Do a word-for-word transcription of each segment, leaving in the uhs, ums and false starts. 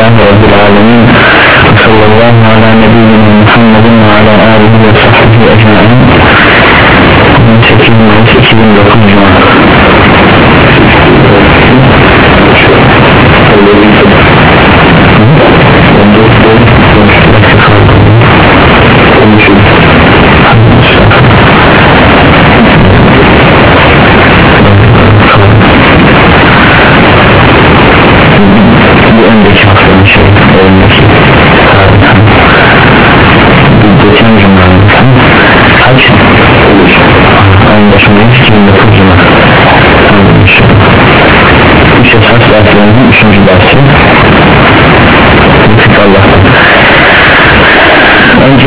Elhamdülillahi Rabbil Alemin. Sallallahu ala nebiyyina Muhammedin ve ala alihi ve sahbihi ecmaîn. sekiz Mayıs iki bin dokuz Cuma. Bu önceki haftanın şey önceki geçen cumanın kaç? Ayın başındayız iki bin dokuz Cuma. Üç esas derslerimizin üçüncü dersi Lütfü Allah'tan. Önce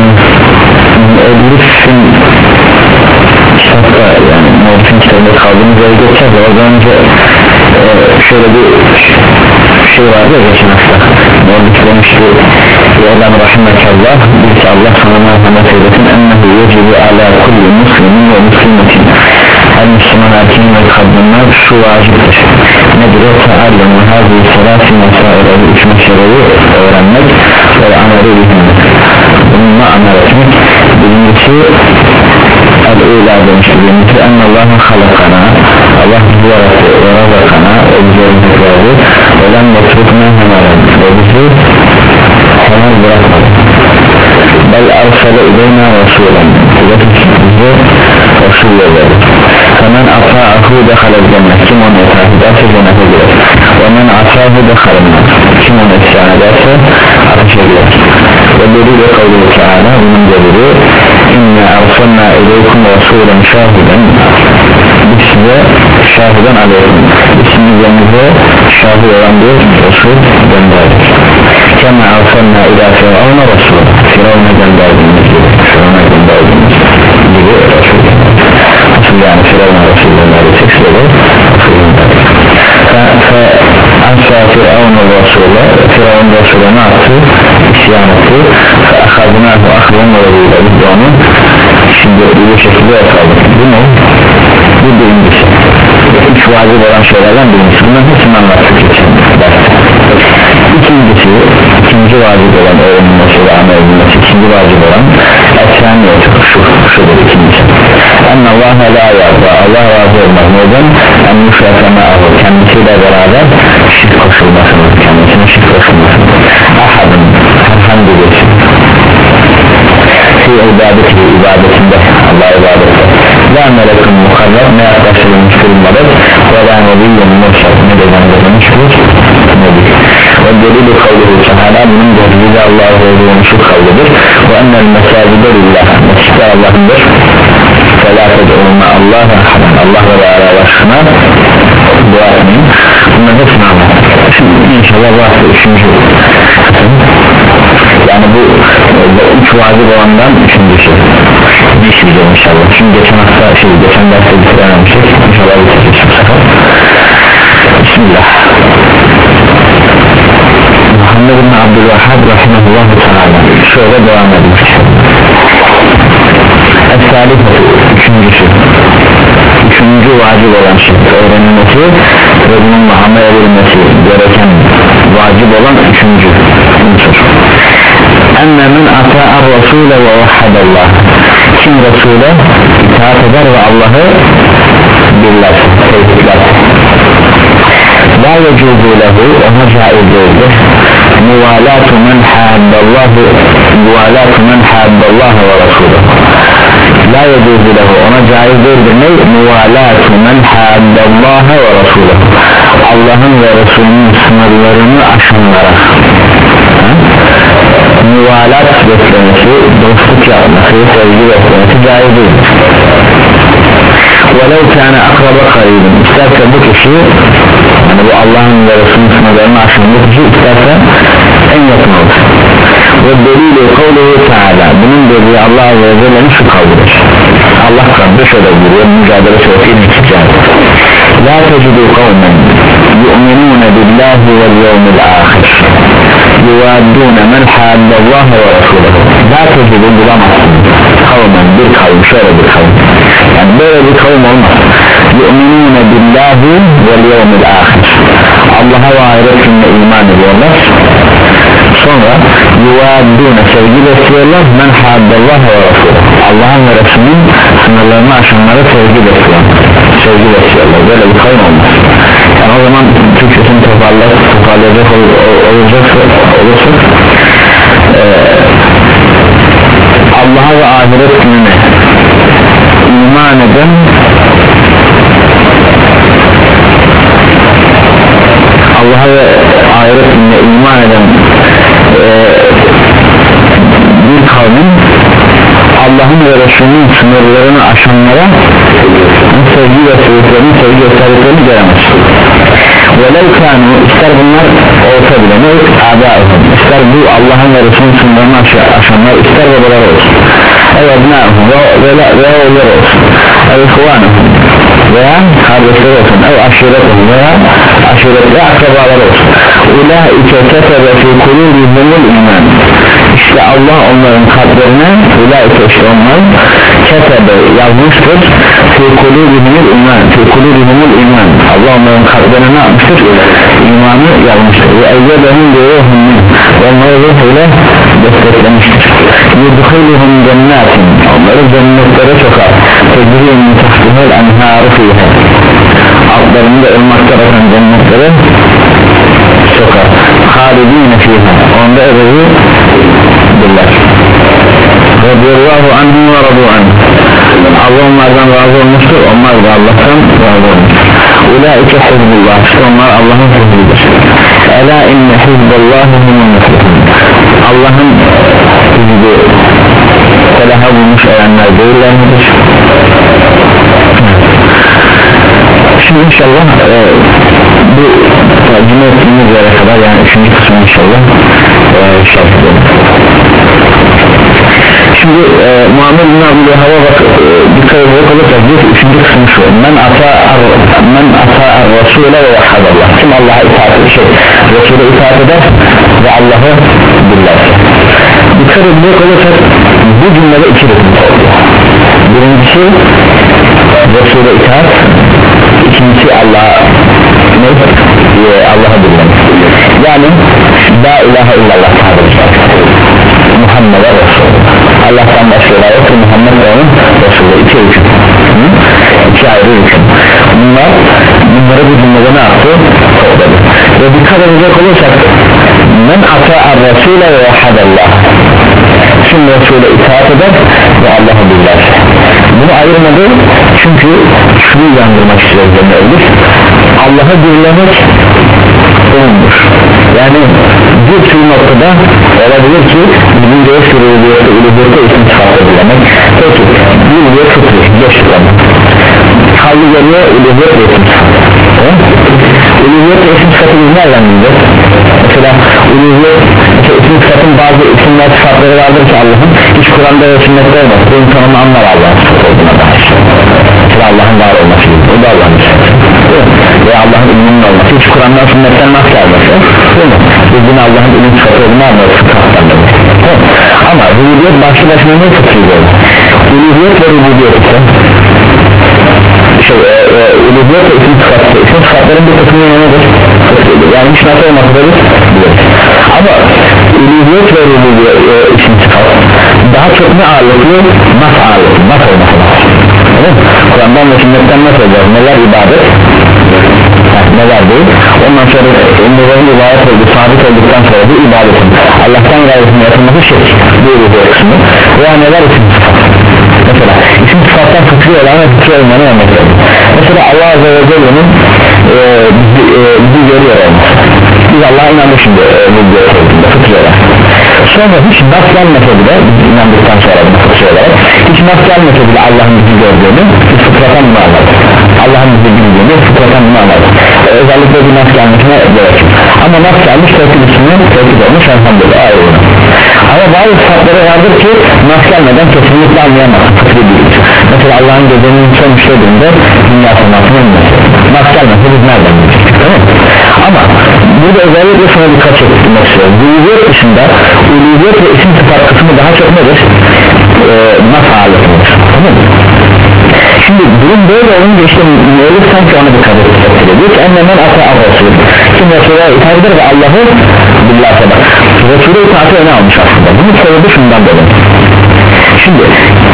Elif'in kitapta yani Elif'in kitabında kaldığımız yere geçeceğiz. Oradan önce e, şöyle bir şey vardı ya geçen hafta oradaki demişti Eylem Rahimekallah bil ki Allah sana merhamet eylesin ennehu yecibu ala kulli muslimin ve muslimetin her Müslüman erkeğin ve kadınlar şu vaciptir nedir o teallem ve hazı selâsi mesâire üç meseleyi öğrenmek ve amel edilmek bununla amel etmek birincisi el-ula demiştir birincisi ennallâhu halakana Allah bizi yarattı ve razakana ve bize rızıklardı ve lem yetrukna hemelen ve bizi hemen bırakmadı bel arsale ileyna rasulen ve bize rasul yolladı hemen ata'ahu dehalel cennet kim onu itaat ederse cennete girer ve men ata'ahu dehalel kim onu isyan ederse ateşe girer ve delil-i kavli-i teala bunun delili inna arsalna ileykum rasulen şahiden biz size şahiden aleykum biz sizlerinize şahit olan bir rasul gönderdik kema arsalna ila firavuna rasul firavuna gönderdiğimiz gibi firavuna gönderdiğimiz gibi rasul nasıl yani firavuna rasul gönderdik söyle rasul gönderdik fe ansa firavuna rasul'a firavun rasul'a ne yaptı isyan etti fe akadnahu akhlan ve veliyle biz de onu şimdi bu şekilde yakaladık bu ne? Bu birincisi üç vacip olan şeylerden birincisi bunların hepsini anlattık için ikincisi ikinci vacip olan öğrenilmesi ve amel edilmesi ikinci vacip olan et-saniye şu şudur ikincisi ennallâhe la yarda Allah razı olmaz neden? en-nüşrefemâhu kendisiyle beraber şirk koşulmasını kendisine şirk koşulmasını ahadın herhangi birisi fi ibadeti ibadetinde Allah ibadette la melekun mukarrab ne yaklaştırılmış kılmadır ve la nebiyyun murşad ne de gönderilmiş bir nebi ve delil-i kavli-i teala bunun delili Allah'a olduğunu şu kavlidir ve ennel mesâcide lillah mescid Allah'ındır felâfed olma Allah'a Allah ve Teala başına dua etmeyin bunların hepsini anlattık şimdi inşallah bu hafta üçüncü yani bu üç vacip olandan üçüncüsü ne işleyeceğim inşallah şimdi geçen hafta şey geçen derste bitirememiştik inşallah bitireceğiz bu sefer Bismillah Muhammed bin Abdülvahhab rahimahullahu teala şöyle devam ediyor Es-salifatu üçüncüsü üçüncü vacip olan şey öğrenilmesi ve bununla amel edilmesi gereken vacip olan üçüncü unsur enne min ata'ar rasule ve vahhadallah kim Resul'e itaat eder ve Allah'ı birler tevhidler la yecuzu lehu ona caiz değildir muvalatu men haddallahu muvalatu men haddallahu ve Resulü la yecuzu lehu ona caiz değildir ne? muvalatu men haddallahu ve Resulü Allah'ın ve Resulünün sınırlarını aşanlara muvalat beslemesi dostluk yapması sevgi beslemesi caiz değildir وَلَوْ كَانَ اَقْرَبَ قَرِيبٍ isterse bu kişi yani bu Allah'ın ve Resulünün sınırlarını aşan bu kişi isterse en yakın olur ve delil-i kavli-i teala bunun dediği Allah Azze ve Celle'nin şu kavlidir Allah kalbi şöyle buyuruyor mücadele suresi iki la tecidu kavmen yu'minune billahi vel yevmil ahir yuvaddune men haddallaha ve rasulahu la tecidu bulamazsın kavmen bir kavim şöyle bir kavim yani böyle bir kavim olmaz yu'minune billahi vel yevmil ahir Allah'a ve ahiret gününe iman ediyorlar sonra yuvaddûne sevgi besliyorlar men haddallah ve Resulü Allah'ın ve Resulünün sınırlarını aşanlara sevgi besliyorlar sevgi besliyorlar böyle bir kavim olmaz yani o zaman Türkçesini toparlayacak toparlayacak ol, olacaksa olursak ee, Allah'a ve ahiret gününe iman eden Allah'a ve ahiret gününe iman eden e, bir kavmin Allah'ın ve Resulünün sınırlarını aşanlara sevgi ve sevgilerini sevgi gösterdiklerini göremez. Velev kânû ister bunlar olsa bile ne âbâihum ister bu Allah'ın ve Resulünün sınırlarını aşanlar ister babaları olsun ev ebnâhum ve oğulları olsun ev ihvânıhum veya kardeşleri olsun ev aşiretuhum veya aşiretli akrabaları olsun ulâike ketebe fî kulûbihimul iman işte Allah onların kalplerine ulâike işte onlar ketebe yazmıştır fî kulûbihimul iman fî kulûbihimul iman Allah onların kalplerine ne yapmıştır? İmanı yazmıştır ve eyyedehum diyorhum onları ruh ile desteklemiştir yudhiluhum cennetin onları cennetlere sokar tecrübün tahtihel enhâru fîhâ altlarında ırmaklar akan cennetlere sokar halidîne fîhâ onda ebedi billah radiyallahu anhum ve radu anh Allah onlardan razı olmuştur onlar da Allah'tan razı olmuştur ulaike hizbullah işte onlar Allah'ın hizbidir ela inne hizballahi humul muflihun Allah'ın hizbi felaha bulmuş erenler değiller midir? Şimdi inşallah e, bu tercüme ettiğimiz yere kadar yani üçüncü kısmı inşallah e, şart edelim. Şimdi e, Muhammed bin Abdülhamid'e bak e, dikkat edecek olursak bir üçüncü kısım şu men ata'ar men ata'ar Resul'e ve vahadallah kim Allah'a itaat eder şey Resul'e itaat eder ve Allah'ı bilirse dikkat edecek olursak bu cümlede iki rükün oluyor birincisi Resul'e itaat ikincisi Allah'a ne? Allah'a bilirse yani la ilahe illallah tabiri Muhammed'e Resul Allah'tan başlıyorlar yoksa Muhammed ve onun Resulü iki hüküm iki ayrı hüküm bunlar bunları bu cümlede ne yaptı? Topladı ve dikkat edecek olursak men ata'ar Resul'e ve vahadallah şimdi Resul'e itaat eder ve Allah'ı bilirse bunu ayırmadı çünkü şunu yandırmak istiyoruz demelidir Allah'ı birlemek olmuş yani bir tür noktada olabilir ki bizim göğüs ülüyette ülüyette isim sıfatı bilemek peki ülüyet fıtri geçtik ama kaldı geliyor ülüyet ve isim sıfatı ülüyet ve isim sıfatı biz nereden bileceğiz? Mesela ülüyet mesela isim sıfatın bazı isimler sıfatları vardır ki Allah'ın hiç Kur'an'da ve sünnette olmaz bu insanın anlar Allah'ın sıfatı olduğuna dair mesela Allah'ın var olması gibi o da Allah'ın sıfatı ve Allah'ın ilminin olması hiç Kur'an'dan sünnetten nasıl gelmesi değil mi? Biz yine Allah'ın ilim sıfatı olduğunu anlıyoruz ama rububiyet başlı başına ne fıtrıydı? Uluhiyet ve rububiyet ise şey, e, e, uluhiyet ve isim sıfatı isim sıfatların bir kısmı nedir? Yani hiç nasıl olması da biliriz ama uluhiyet ve rububiyet e, isim sıfatı daha çok ne ağırlıklı? Nas ağırlıklı, nas olması lazım Kur'an'dan ve sünnetten nasıl olacağız? Neler ibadet? Neler değil? Ondan sonra onların rivayet oldu, sabit olduktan sonra bu ibadetin Allah'tan gayretine yapılması şirk bu uluhiyet kısmı veya neler isim sıfat mesela isim sıfattan fıkri olan ve fıkri olmanı örnek verir mesela Allah Azze ve Celle'nin e, bizi, e, bizi görüyor olması biz Allah'a inandık şimdi e, bilgiye olduğunda fıkri olan sonra hiç nas gelmese bile biz inandıktan sonra bunu fıkri olarak hiç nas gelmese bile Allah'ın bizi gördüğünü biz fıkratan bunu anladık Allah'ın bizi bildiğini fıkratan bunu anladık e, özellikle bir nas gelmesine gerekir ama nas gelmiş tevkid ismini tevkid olmuş elhamdülillah ayrılır ama bazı sıfatları vardır ki nas gelmeden kesinlikle anlayamaz fıkri değildir mesela Allah'ın gecenin son işlediğinde dünya sanatını önlemesi nas gelmese biz nereden bilecektik değil mi? Ama burada özellikle şuna dikkat çekmek istiyorum uluhiyet dışında uluhiyet ve isim sıfat kısmı daha çok nedir? Ee, nas ağırlıklıdır tamam mı? Şimdi durum böyle olunca işte müellif sanki ona dikkat ediyor diyor ki ennemen ata ar-Resul kim Resul'a itaat eder ve Allah'ı billah eder Resulü itaati öne almış aslında. Bunun sebebi şundan dolayı. Şimdi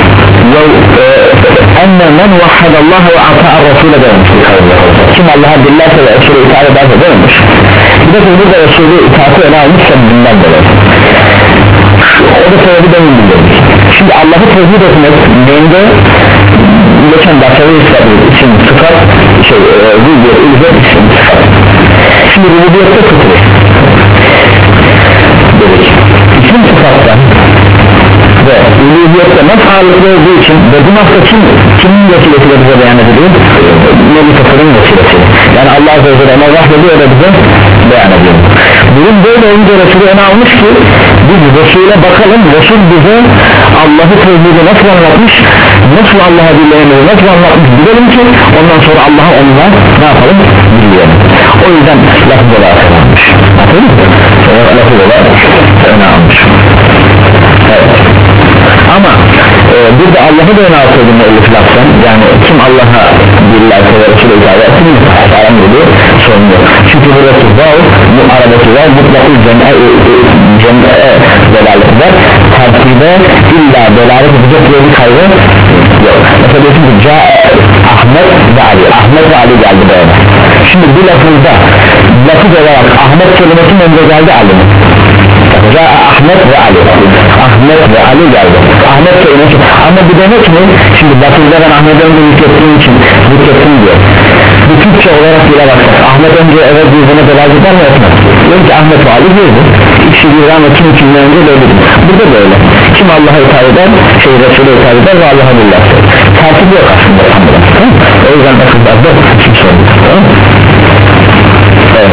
enne men vahhadallah ve ata'ar Resulü demiş. Kim Allah'a dillerse ve Resulü itaat ederse demiş. Bir de burada Resulü itaati öne almış sebebinden dolayı. O da sebebi demin bildirdik. Şimdi Allah'ı tevhid etmek neyinde geçen başarı için sıfat şey rububiyet ilzet için sıfat. Şimdi rububiyette tutuyor dedik. İsim sıfattan ve uluhiyette nasıl ağırlıklı olduğu için ve bu nasıl kim, kimin vesilesiyle bize beyan ediliyor? Nebi Tasar'ın vesilesi. Yani Allah Azze ve Celle ona vahyediyor da bize beyan ediyor. Bunun böyle olunca Resulü öne almış ki biz Resul'e bakalım, Resul bize Allah'ı tevhidi nasıl anlatmış, nasıl Allah'a dinleyemeyi nasıl anlatmış bilelim ki ondan sonra Allah'a onunla ne yapalım bilmeyelim. O yüzden lafız olarak öne almış. Anladın mı? Lafız olarak öne almış. Evet. Ama e, burada Allah'ı da öne alsaydın elif laftan, yani kim Allah'a bilirlerse ve Resulü itaat etsin haram gibi sorun yok. Çünkü buradaki vav, bu aradaki vav mutlaka cem'e cem'e delalet eder. Tertibe illa delalet edecek diye bir kaygı yok. Mesela diyorsun ki ca Ahmet ve Ali, Ahmet ve Ali geldi böyle. Şimdi bu lafızda lafız olarak Ahmet kelimesinin önce geldi Ali mi? Ca Ahmet ve Ali, Ahmet ve Ali geldi. Ahmet kelimesi ama bu demek mi? Şimdi lafızda ben Ahmet'e önce yüklettiğim için yüklettim diyor. Bu Türkçe olarak bile baksak Ahmet önce evet yüzüne delalet eder mi etmez? Diyor ki Ahmet ve Ali diyordu. İkisi bir ama kim kimden önce böyledir. Burada böyle. Kim Allah'a itaat eder, şey Resul'e itaat eder ve Allah'a billah. Tertip yok aslında tam burada. O yüzden lafızlarda kim sorun. Tamam mı? Evet.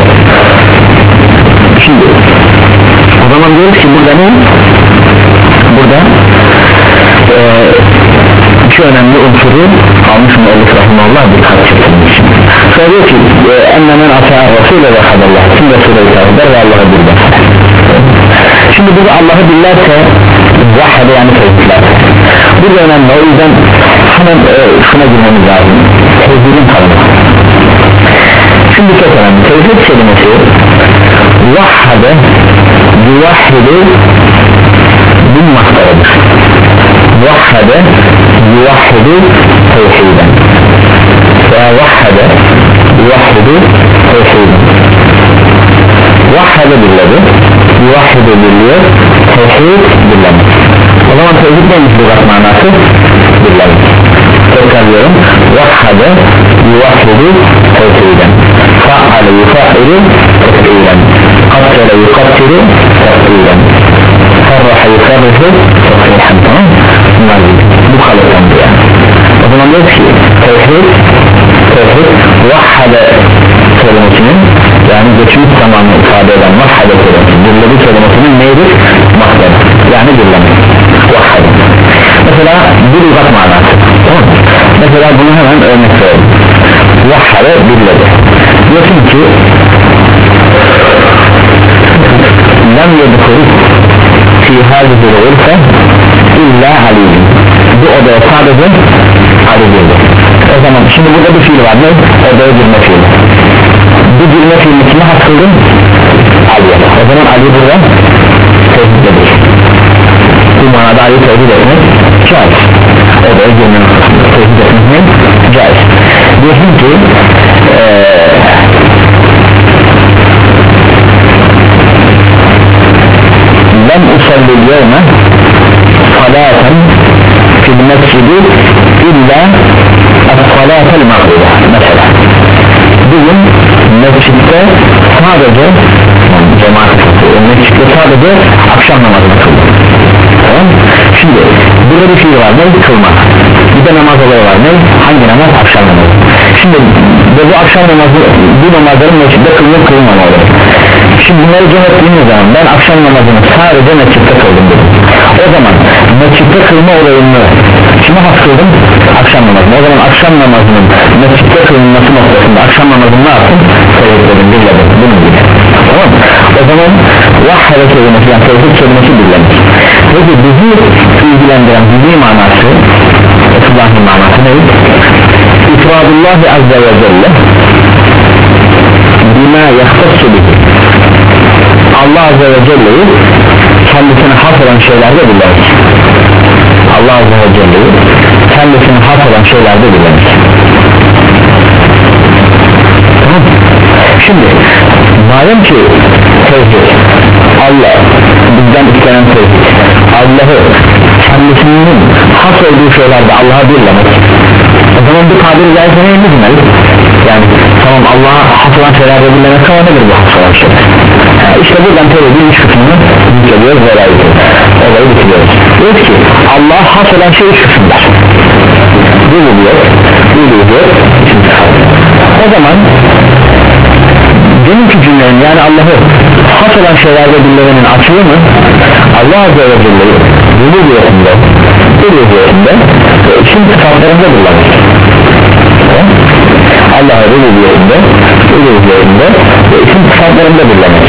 Şimdi o zaman diyoruz ki burada ne? Burada e, iki önemli unsuru almış mı Elif Rahmanullah dikkat çekilmiş. Sonra diyor ki ennemen ata'a Resulü ve hadallah, kim Resulü'ye itaat eder ve Allah'a billah. Şimdi burada Allah'ı billerse vahhede yani tevhidler. Burada önemli, o yüzden hemen e, şuna girmemiz lazım. Tevhidin tanımı. Şimdi çok önemli. Tevhid kelimesi vahhede yuvahhide bin mastarıdır. Vahhede yuvahhide tevhiden veya vahhede yuvahhide tevhiden. Vahhede birledi, yuvahhide birliyor, tevhid birledi. O zaman tevhid neymiş bu kat manası? Birledi. Tekrar diyorum, vahhede yuvahhide tevhiden, fa'ale yufa'ile tevhiden, kattele yukattile tevhiden, farraha yufarrihu tevhiden. Tamam mı? Bunlar bu kalıptandı yani. O zaman diyoruz ki tevhid tevhid vahhede kelimesinin yani geçmiş zamanı ifade eden vahhede kelimesi birledi kelimesinin neydir? Mahder yani birleme vahhede. Mesela bir uzak manası. Tamam mı? Mesela bunu hemen örnek verelim. Vahhede birledi. Diyorsun ki lem yedhul fi hâzihi olursa illa aliyyim. Bu odaya sadece Ali girdi. O zaman şimdi burada bir fiil var ne? Odaya girme fiili. Bu girme fiilini kime has kıldın? Ali'ye. O zaman Ali burada tevhid edir. Bu manada Ali'yi tevhid etmek caiz. Odaya girme tevhid etmek ne? Caiz. Diyorsun ki ee, lem usallil yevme salaten fil mescidi illa as-salatel mağribe mesela. Bugün mescitte sadece cemaat mescitte sadece akşam namazını kıldı. Tamam. Şimdi burada bir fiil var ne? Kılma. Bir de namaz olayı var ne? Hangi namaz? Akşam namazı. Şimdi ve bu akşam namazı bu namazların mescitte kılınıp kılınmamalı. Şimdi bunları cem ettiğimiz zaman ben akşam namazını sadece mescitte kıldım dedim. O zaman mescitte kılma olayını kime has kıldım? Akşam namazını. O zaman akşam namazının mescitte kılınması noktasında akşam namazını ne yaptım? Seyretledim, birledim. Bunun gibi. Tamam mı? O zaman vahhede kelimesi yani tevhid kelimesi birlemiş. Peki bizi ilgilendiren bizi manası Resulullah'ın manası ne? İfradullahi azze ve celle bima yahtassu bihi Allah Azze ve Celle'yi kendisine has olan şeylerde bilemek. Allah Azze ve Celle'yi kendisine has olan şeylerde bilemek. Tamam. Şimdi madem ki tevhid Allah bizden istenen tevhid Allah'ı kendisinin has olduğu şeylerde Allah'a birlemek, o zaman bu tabiri caizse neyimiz mi? Yani tamam Allah'a has olan şeylerde birlemek ama nedir bu has olan şeyler? Yani işte buradan tevhidin üç kısmını yüklüyoruz ve olayı bitiriyoruz. Diyoruz ki Allah'a has olan şey üç kısımlar. Rububiyet, uluhiyet, o zaman deminki cümlenin yani Allah'ı has olan şeylerde birlemenin açılımı Allah Azze ve Celle'yi rububiyetinde, uluhiyetinde ve isim sıfatlarında kullanır. Allah'ı rububiyetinde, uluhiyetinde ve isim sıfatlarında birlemek.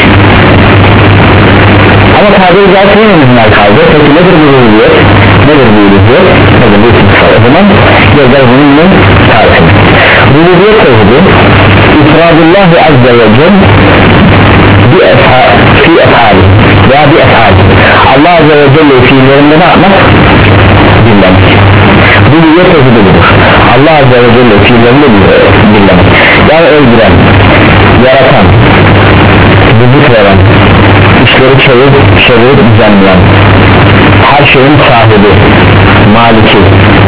Ama tabiri caizse yememizler kaldı. Peki nedir bu rububiyet, nedir bu uluhiyet, nedir bu isim sıfatı? O zaman gözler bunun tarifini. Rububiyet tevhidi İfradullahi Azze ve Celle fi efali veya bi efali, Allah Azze ve Celle fiillerinde ne yapmak? Dinlemek. Rububiyet tevhidi budur. Allah Azze ve Celle fiillerinde dinlemek. Yani öldüren, yaratan, rızık veren, işleri çevirip çevirip düzenleyen, her şeyin sahibi, maliki,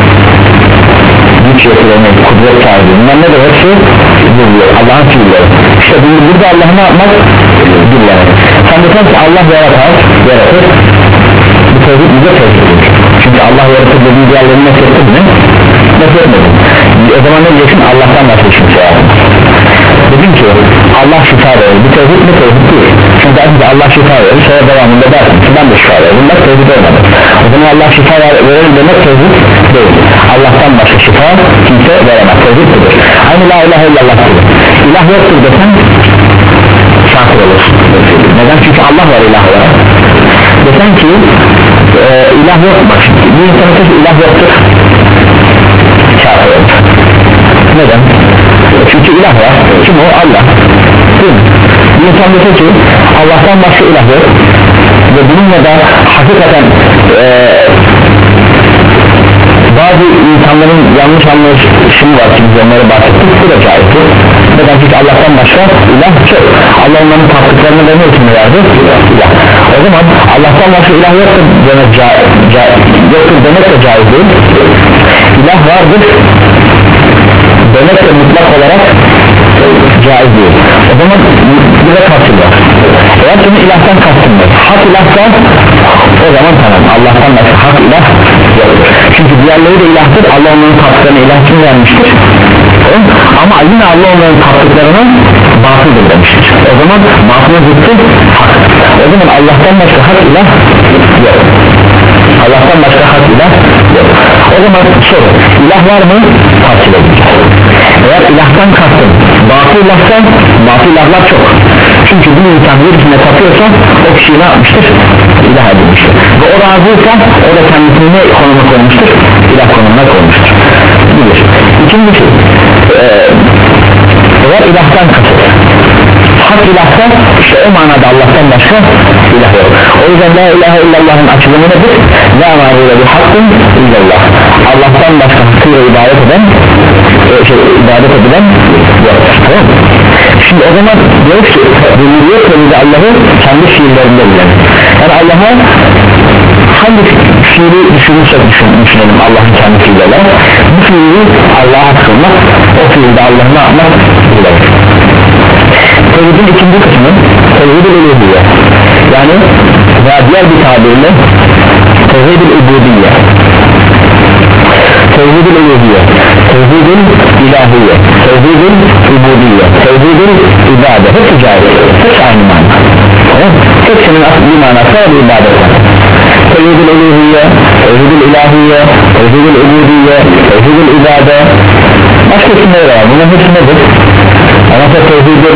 güç yetiremek, kudret sahibi, bunlar ne de hepsi biliyor, Allah'ın fiilleri. İşte burada Allah'ı ne yapmak? Dinlemek. Sen de ki Allah yaratar, yaratır, bu tevhid bize tevhiddir. Çünkü Allah yaratır dediği diğerlerini nasıl ettin mi? Nasıl etmedin? O zaman ne diyeceksin? Allah'tan başka kimse yaratır. Dedim ki Allah şifa verir, bu tevhid mi? Tevhid değil. Çünkü aslında Allah şifa verir, sonra devamında dersin ki ben de şifa veririm, bunlar tevhid olmadı. O zaman Allah şifa verir demek tevhid değil. Allah'tan başka şifa kimse veremez, tevhid budur. Aynı la ilahe illallah gibi. İlah yoktur desen kafir olursun. Neden? Çünkü Allah var ilah olarak. Desen ki e, ilah yok, bak bir insan ki ilah yoktur, kafir olur. Neden? Çünkü ilah var. Kim o? Allah. Değil mi? Bir insan dese ki Allah'tan başka ilah yok ve bununla da hakikaten e, bazı insanların yanlış anlayışını var ki biz onları bahsettik, bu da caizdir. Neden? Çünkü Allah'tan başka ilah çok. Allah onların taktıklarını da ne için verdi? İlah. O zaman Allah'tan başka ilah yoktur demek, ca, ca, yoktur demek de caiz değil. İlah vardır demek de mutlak olarak caiz değil. O zaman bize kastım var. Eğer senin ilahtan kastın var, hak ilahsa o zaman tamam, Allah'tan başka hak ilah yoktur. Çünkü diğerleri de ilahtır, Allah onların tattıklarına ilah kim vermiştir? Ama yine Allah onların tattıklarına batıldır demiştir. O zaman batılın zıttı hak. O zaman Allah'tan başka hak ilah yok. Allah'tan başka hak ilah yok. O zaman soru, ilah var mı? Tahsil edeceğiz. Eğer ilahtan kastın batıl ilahsa, batıl ilahlar çok. Çünkü bir insan birisine tapıyorsa o kişi ne yapmıştır? İlah edilmiştir. Ve o razıysa o da kendisini ne konuma koymuştur? İlah konumuna koymuştur. Bir. İkincisi ee, eğer ilahtan kastın hak ilahsa işte o manada Allah'tan başka ilah yok. O yüzden la ilahe illallah'ın açılımı nedir? La ma'bude bi hakkın illallah. Allah'tan başka hakkıyla ibadet eden e, şey, ibadet edilen yok. Tamam mı? Şimdi o zaman diyoruz ki rububiyet tevhidi Allah'ı kendi fiillerinde bilen. Yani Allah'a hangi fiili düşünürsek düşünelim Allah'ın kendi fiili olarak, bu fiili Allah'a kılmak, o fiilde Allah'ı ne yapmak bilir. Tevhidin ikinci kısmı tevhid-i uluhiyye, yani veya diğer bir tabirle tevhid-i ubudiyye, tevhid-i uluhiyye, tevhid-i ilahiyye, tevhid-i ubudiyye, tevhid-i ibadet, hepsi caiz, hepsi aynı mana. Evet? Hepsinin asli manası var, bir ibadet var. Tevhid-i uluhiyye, tevhid-i ilahiyye, tevhid-i ubudiyye, tevhid-i ibadet, başka isimleri var, bunun hepsi nedir? Ama tevhid-i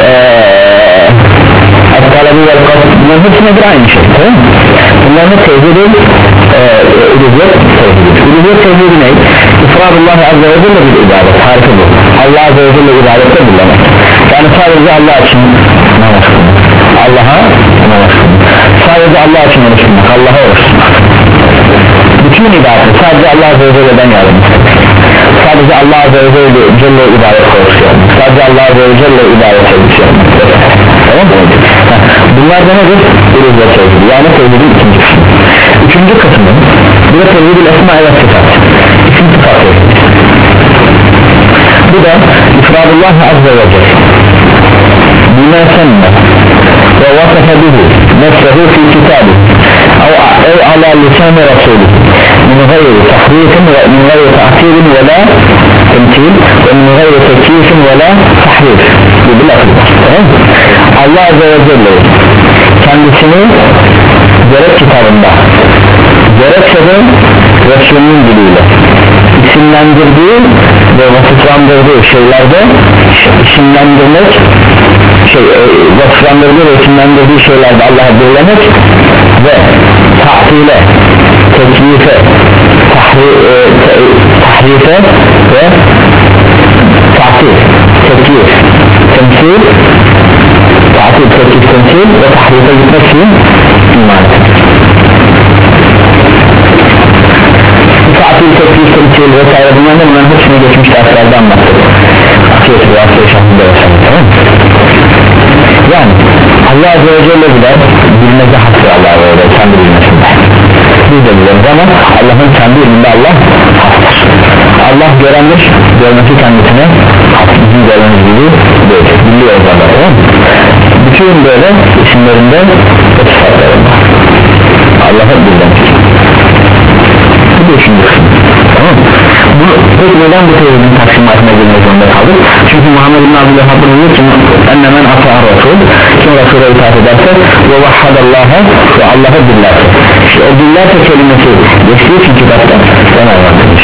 at-talabi vel-qasd, bunların hepsi nedir? Aynı şey, tamam mı? Bunların tevhid-i uluhiyet tevhidi. Uluhiyet tevhidi ne? İfradullahi Azze ve Celle bir ibadet, harika bu. Allah Azze ve Celle ibadette bulunmak. Yani sadece Allah için namaz kılmak. Allah'a namaz kılmak, sadece Allah için oruç tutmak, Allah'a oruç tutmak, bütün ibadet sadece Allah Azze ve Celle'den yardım, sadece Allah Azze ve Celle ibadet korkuyor, sadece Allah Azze ve Celle ibadet ediyor. Tamam mı? Bunlar da nedir? Uluhiyet tevhidi, yani tevhidin ikinci kısmı. Üçüncü kısmı bu da tevhid-i esma ve sıfat, isim sıfat tevhidi. Bu da ifradullah azze ve celle bima semme ve vasafe bihi nefsehu fi kitabi ev ala lisani rasulü min gayri tahrifin ve min gayri ta'tilin ve la temtil ve min gayri tekifin ve la tahrif gibi lafızlar. Allah azze ve celle kendisini gerek kitabında gerekse de Resulünün diliyle isimlendirdiği ve vasıflandırdığı şeylerde isimlendirmek şey, e, vasıflandırdığı ve isimlendirdiği şeylerde Allah'a birlemek ve tahtile, teklife, tahri, e, te, tahrife ve tahtil, teklif, temsil, tahtil, teklif, temsil ve tahrife gitmek için iman etmek. Tatil, teklif, temsil vesaire bunların bunların hepsini geçmiş derslerde anlattık. Akiyeti ve akiyeti şahsında vesaire, tamam mı? Yani Allah Azze ve Celle gider bilmeze hakkı Allah Azze ve Celle kendi bilmesinde. Biz de biliriz ama Allah'ın kendi ilminde Allah haktır. Allah görendir, görmesi kendisine haktır. Bizim görmemiz gibi değil, biliyoruz Allah, tamam mı? Bütün böyle isimlerinde ve sıfatlarında Allah'a bilmemiz. Bu da üçüncü kısım, tamam mı? Bu, peki neden bu tevhidin taksimatına girmek zorunda kaldık? Çünkü Muhammed bin Abdülhamid diyor ki enne men ata'a Resul, kim Resul'e itaat ederse ve vahhadallâhe ve Allah'a dillerse, işte o dillerse kelimesi geçtiği için kitapta ben anlatmış.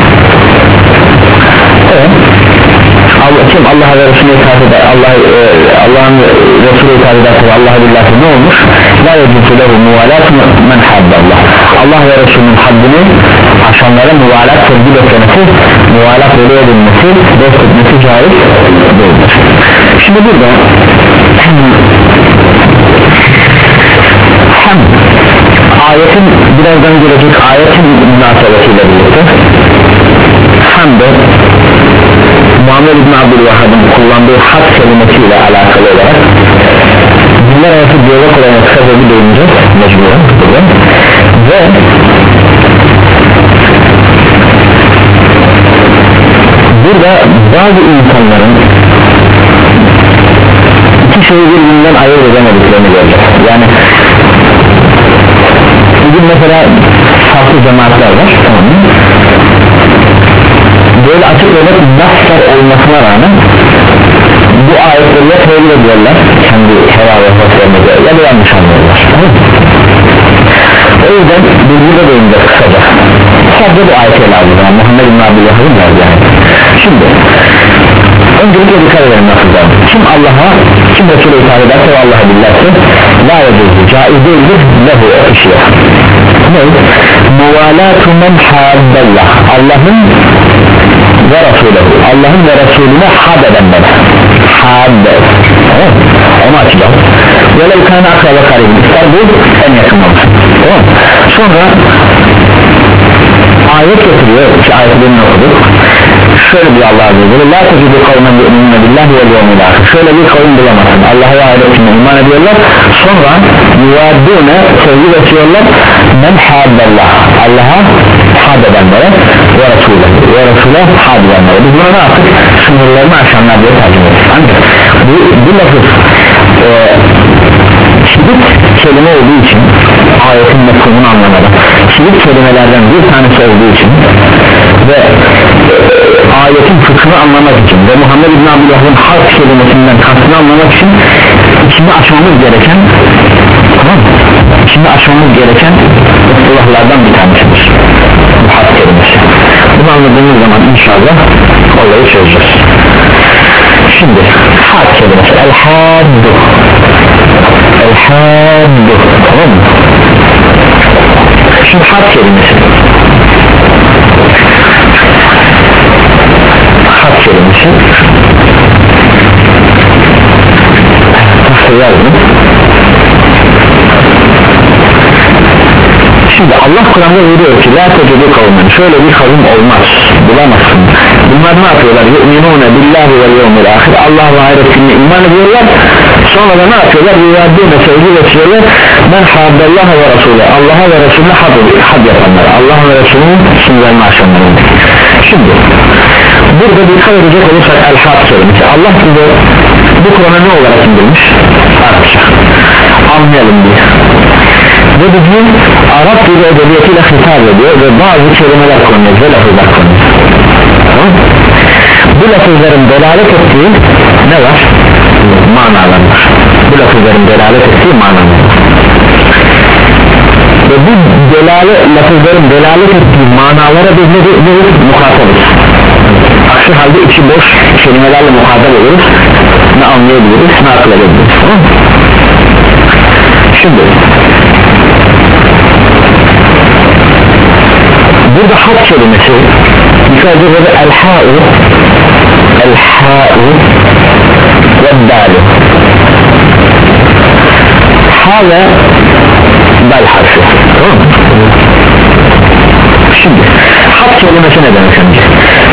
Evet, Allah, kim Allah'a ve Resulüne itaat eder, Allah, e, Allah'ın Resulüne itaat ederse ve Allah'a dillerse ne olmuş? La yecutu lehu muvalat men haddallah, Allah ve Resulünün haddini aşanlara muvalat sevgi beklemesi, muvalat öyle edilmesi, dost etmesi caiz değildir. Şimdi burada hem ayetin birazdan gelecek ayetin münasebetiyle birlikte hem de Muhammed bin Abdülvahhab'ın kullandığı hak kelimesiyle alakalı olarak dinler arası diyalog olarak kısaca bir değineceğiz mecburen ve burada bazı insanların iki şeyi birbirinden ayırt edemediklerini göreceğiz. Yani bugün mesela farklı cemaatler var, tamam mı? Böyle açık ve net naslar olmasına rağmen bu ayetleri ya tevhid ediyorlar kendi heva ve faslarına göre ya da yanlış anlıyorlar. O yüzden bilgiyle değineceğiz kısaca. Sadece bu ayeti ele alacağız yani Muhammed bin Abdülhamid'in var yani. Şimdi öncelikle dikkat edelim nasıldan. Kim Allah'a, kim Resul'e itaat ederse ve Allah'a billerse la yecuzu, caiz değildir lehu o kişiye. Ne? Muvalatu men haddallah, Allah'ın ve Resulü'nü, Allah'ın ve Resulü'ne had edenler, had, tamam mı? Onu açacağız. Velev kâne akraba karibin, ister bu en yakın olsun, tamam mı? Sonra ayet getiriyor ki ayetlerini okuduk. Şöyle bir Allah Azze ve Celle la tecidu kavmen yu'minune billahi vel yevmil ahir, şöyle bir kavim bulamazsın, Allah'a ve ahiretine iman ediyorlar, sonra yuvaddûne sevgi besliyorlar men haddallah, Allah'a had edenlere ve Resul'e ve Resul'e had edenlere. Biz buna ne yaptık? Sınırlarını aşanlar diye tercih ettik. Ancak bu, bu lafız e, kilit kelime olduğu için ayetin mefhumunu anlamada kilit kelimelerden bir tanesi olduğu için ve e, ayetin fıkhını anlamak için ve Muhammed bin Abdülhamid'in halk kelimesinden kastını anlamak için içinde açmamız gereken, tamam mı? İçinde açmamız gereken ıslahlardan bir tanesidir bu halk kelimesi. Bunu anladığımız zaman inşallah olayı çözeceğiz. Şimdi halk kelimesi el-haddu, el-haddu, tamam mı? Şimdi halk kelimesi halk kelimesi nasıl yazdım? Şimdi Allah Kur'an'da buyuruyor ki la tecrübe kavmen, şöyle bir kavim olmaz, bulamazsın. Bunlar ne yapıyorlar? Yu'minune billahi vel yevmil ahir, Allah ve ahiret gününe iman ediyorlar. Sonra da ne yapıyorlar? Yuvadine sevgi getiriyorlar. Men haddallaha ve Resulü, Allah'a ve Resulüne had, had yapanlar, Allah ve Resulünün sınırlarını aşanlar. Şimdi burada dikkat edecek olursak el-had kelimesi, Allah bize bu Kur'an'a ne olarak indirmiş? Arapça, anlayalım diye. Ve bizim Arap dili edebiyatıyla hitap ediyor ve bazı kelimeler konuyor ve lafızlar konuyor. Tamam? Bu lafızların delalet ettiği ne var? Manalar var. Bu lafızların delalet ettiği manalar var. Ve bu delalet, lafızların delalet ettiği manalara biz ne diyoruz? Muhatabız. Aksi halde içi boş kelimelerle muhatap oluruz, ne anlayabiliriz, ne akıl edebiliriz. Tamam mı? Şimdi burada had kelimesi dikkat ediyoruz, el-ha'u el-ha'u ve dalu, ha ve dal harfi. Tamam mı? Şimdi had kelimesi ne demek önce?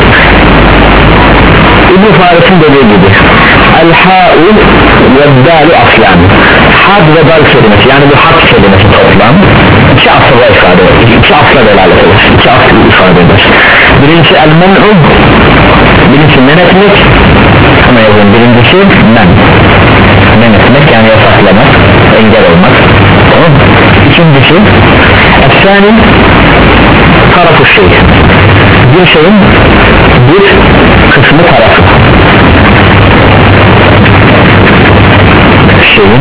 İbn-i Faris'in dediği gibi el-ha'u ve dalu aslan, had ve dal kelimesi, yani bu had kelimesi toplam iki asla ifade eder, iki asla delalet eder, iki asla ifade eder. Birincisi el-men'u, birincisi men etmek, ama yazın birincisi men men etmek, yani yasaklamak, engel olmak. Tamam mı? İkincisi es-sani tarafı şey, bir şeyin bir kısmı tarafı, şeyin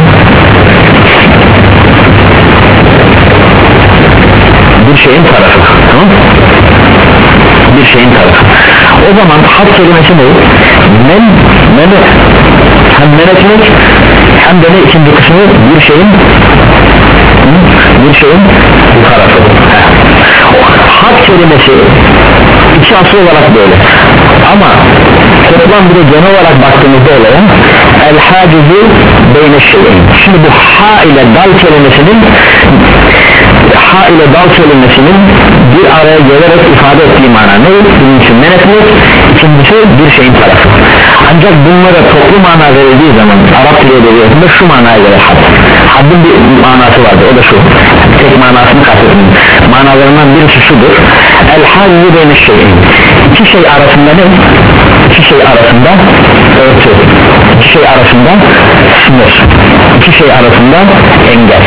bir şeyin tarafı. Tamam? Bir şeyin tarafı. O zaman had kelimesi ne? Men, men, hem men etmek hem de ne ikinci kısmı bir şeyin bir şeyin tarafı. Had kelimesi iki asıl olarak böyle, ama toplam bir de genel olarak baktığımızda olaya el-hacizu beyne şeyin. Şimdi bu ha ile dal kelimesinin ha ile dal kelimesinin bir araya gelerek ifade ettiği mana ne? Birincisi men etmek, ikincisi bir şeyin tarafı. Ancak bunlara toplu mana verildiği zaman Arap dili edebiyatında şu manaya gelir had. Haddin bir manası vardır, o da şu, tek manasını kastetmiyorum. Manalarından birisi şudur: el-hacizu beyne şeyin, iki şey arasında ne? İki şey arasında örtü, iki şey arasında sınır, iki şey arasında engel,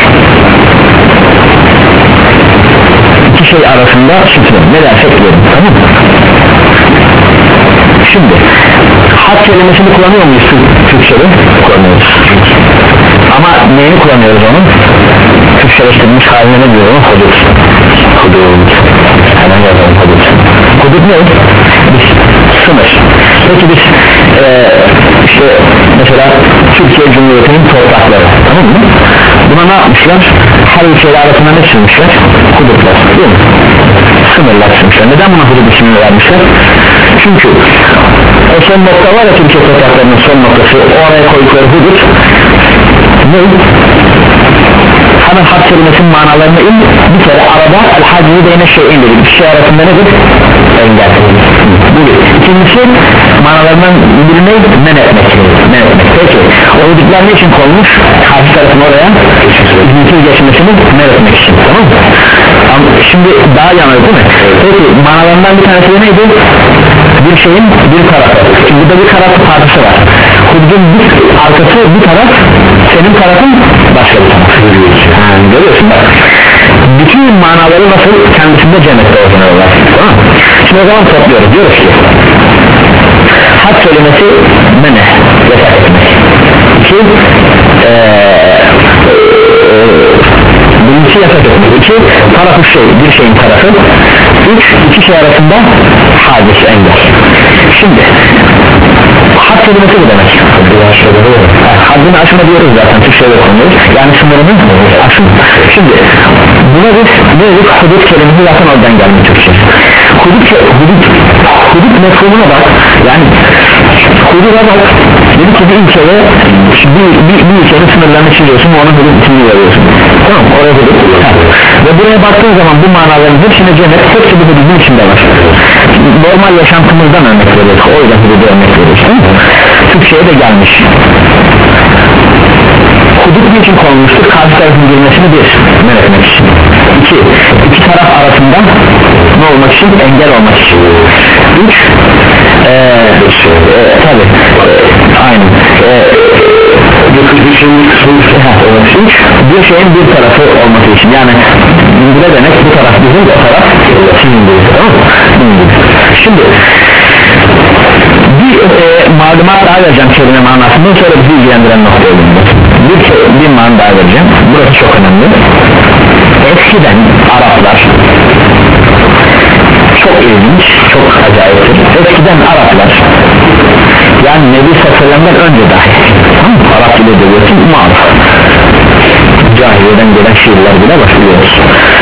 iki şey arasında sınır, ne dersek diyelim. Tamam mı? Şimdi had kelimesini kullanıyor muyuz Türkçe'de? Kullanıyoruz. Ama neyini kullanıyoruz onun? Türkçeleştirilmiş haline ne diyor onu? Hudut. Hudut. Hemen yazalım hudut. Hudut ne? Biz sınır. Peki biz ee, işte mesela Türkiye Cumhuriyeti'nin toprakları, tamam mı? Buna ne yapmışlar? Her ülkeler arasında ne çizmişler? Hudutlar, değil mi? Sınırlar çizmişler. Neden buna hudut ismini vermişler? Çünkü o son nokta var ya, Türkiye topraklarının son noktası, oraya koydukları hudut ne? Hemen had kelimesinin manalarına in, bir kere arada el-hacizu beyne şeyin dedik, bir şey arasında nedir? Engel. Bu bir. İkincisi manalarından biri ne? Men etmek. Men etmek. Peki o hudutlar ne için konmuş? Karşı tarafın oraya izinsiz geçmesini men etmek için, tamam mı? Şimdi daha yanır değil mi? Peki manalarından bir tanesi de neydi? Bir şeyin bir tarafı. Şimdi burada bir taraf parçası var. Hudutun bir arkası bir taraf, senin tarafın başka bir taraf. Ha, görüyorsun bak. Bütün manaları nasıl kendisinde cennette orijinal var. Tamam mı? Şimdi o zaman topluyoruz, diyoruz ki had kelimesi mene, yasak etmek. İki ee, birincisi yasak etmek. İki tarafı şey, bir şeyin tarafı. Üç, iki şey arasında hadis, engel. Şimdi had kelimesi bu demek. Haddini aşma diyoruz zaten, Türkçe'de konuyoruz. Yani sınırını aşma. Şimdi buna biz ne dedik? Hudut kelimesi zaten oradan geldi Türkçe. Hudut, hudut, hudut mefhumuna bak. Yani hududa bak. Dedik ki bir ülkede bir, bir, bir ülkenin sınırlarını çiziyorsun, onun hudut ismini veriyorsun. Tamam, oraya hudut. ve buraya baktığın zaman bu manaların hepsine cennet, hepsi bu hududun içinde var. Normal yaşantımızdan örnek veriyoruz, o yüzden hududu örnek veriyoruz. Türkçe'ye de gelmiş. Hudut niçin konmuştur? Karşı tarafın girmesini bir, men etmek için. İki, iki taraf arasında ne olmak için? Engel olmak için. Üç, ee, e, tabi e, aynı e, üç, bir şeyin bir tarafı olması için, yani ne demek? Bu taraf bizim, o taraf sizin değil, tamam mı? Şimdi bir e, malumat daha vereceğim kelime manasından sonra bizi ilgilendiren nokta olundu. Bir, bir mana daha vereceğim, burası çok önemli. Eskiden Araplar, çok ilginç, çok acayiptir. Eskiden Araplar, yani Nebi Sallallahu önce dahi, tamam mı? Arap ile devletin maruf, cahiliyeden gelen şiirler bile başlıyoruz.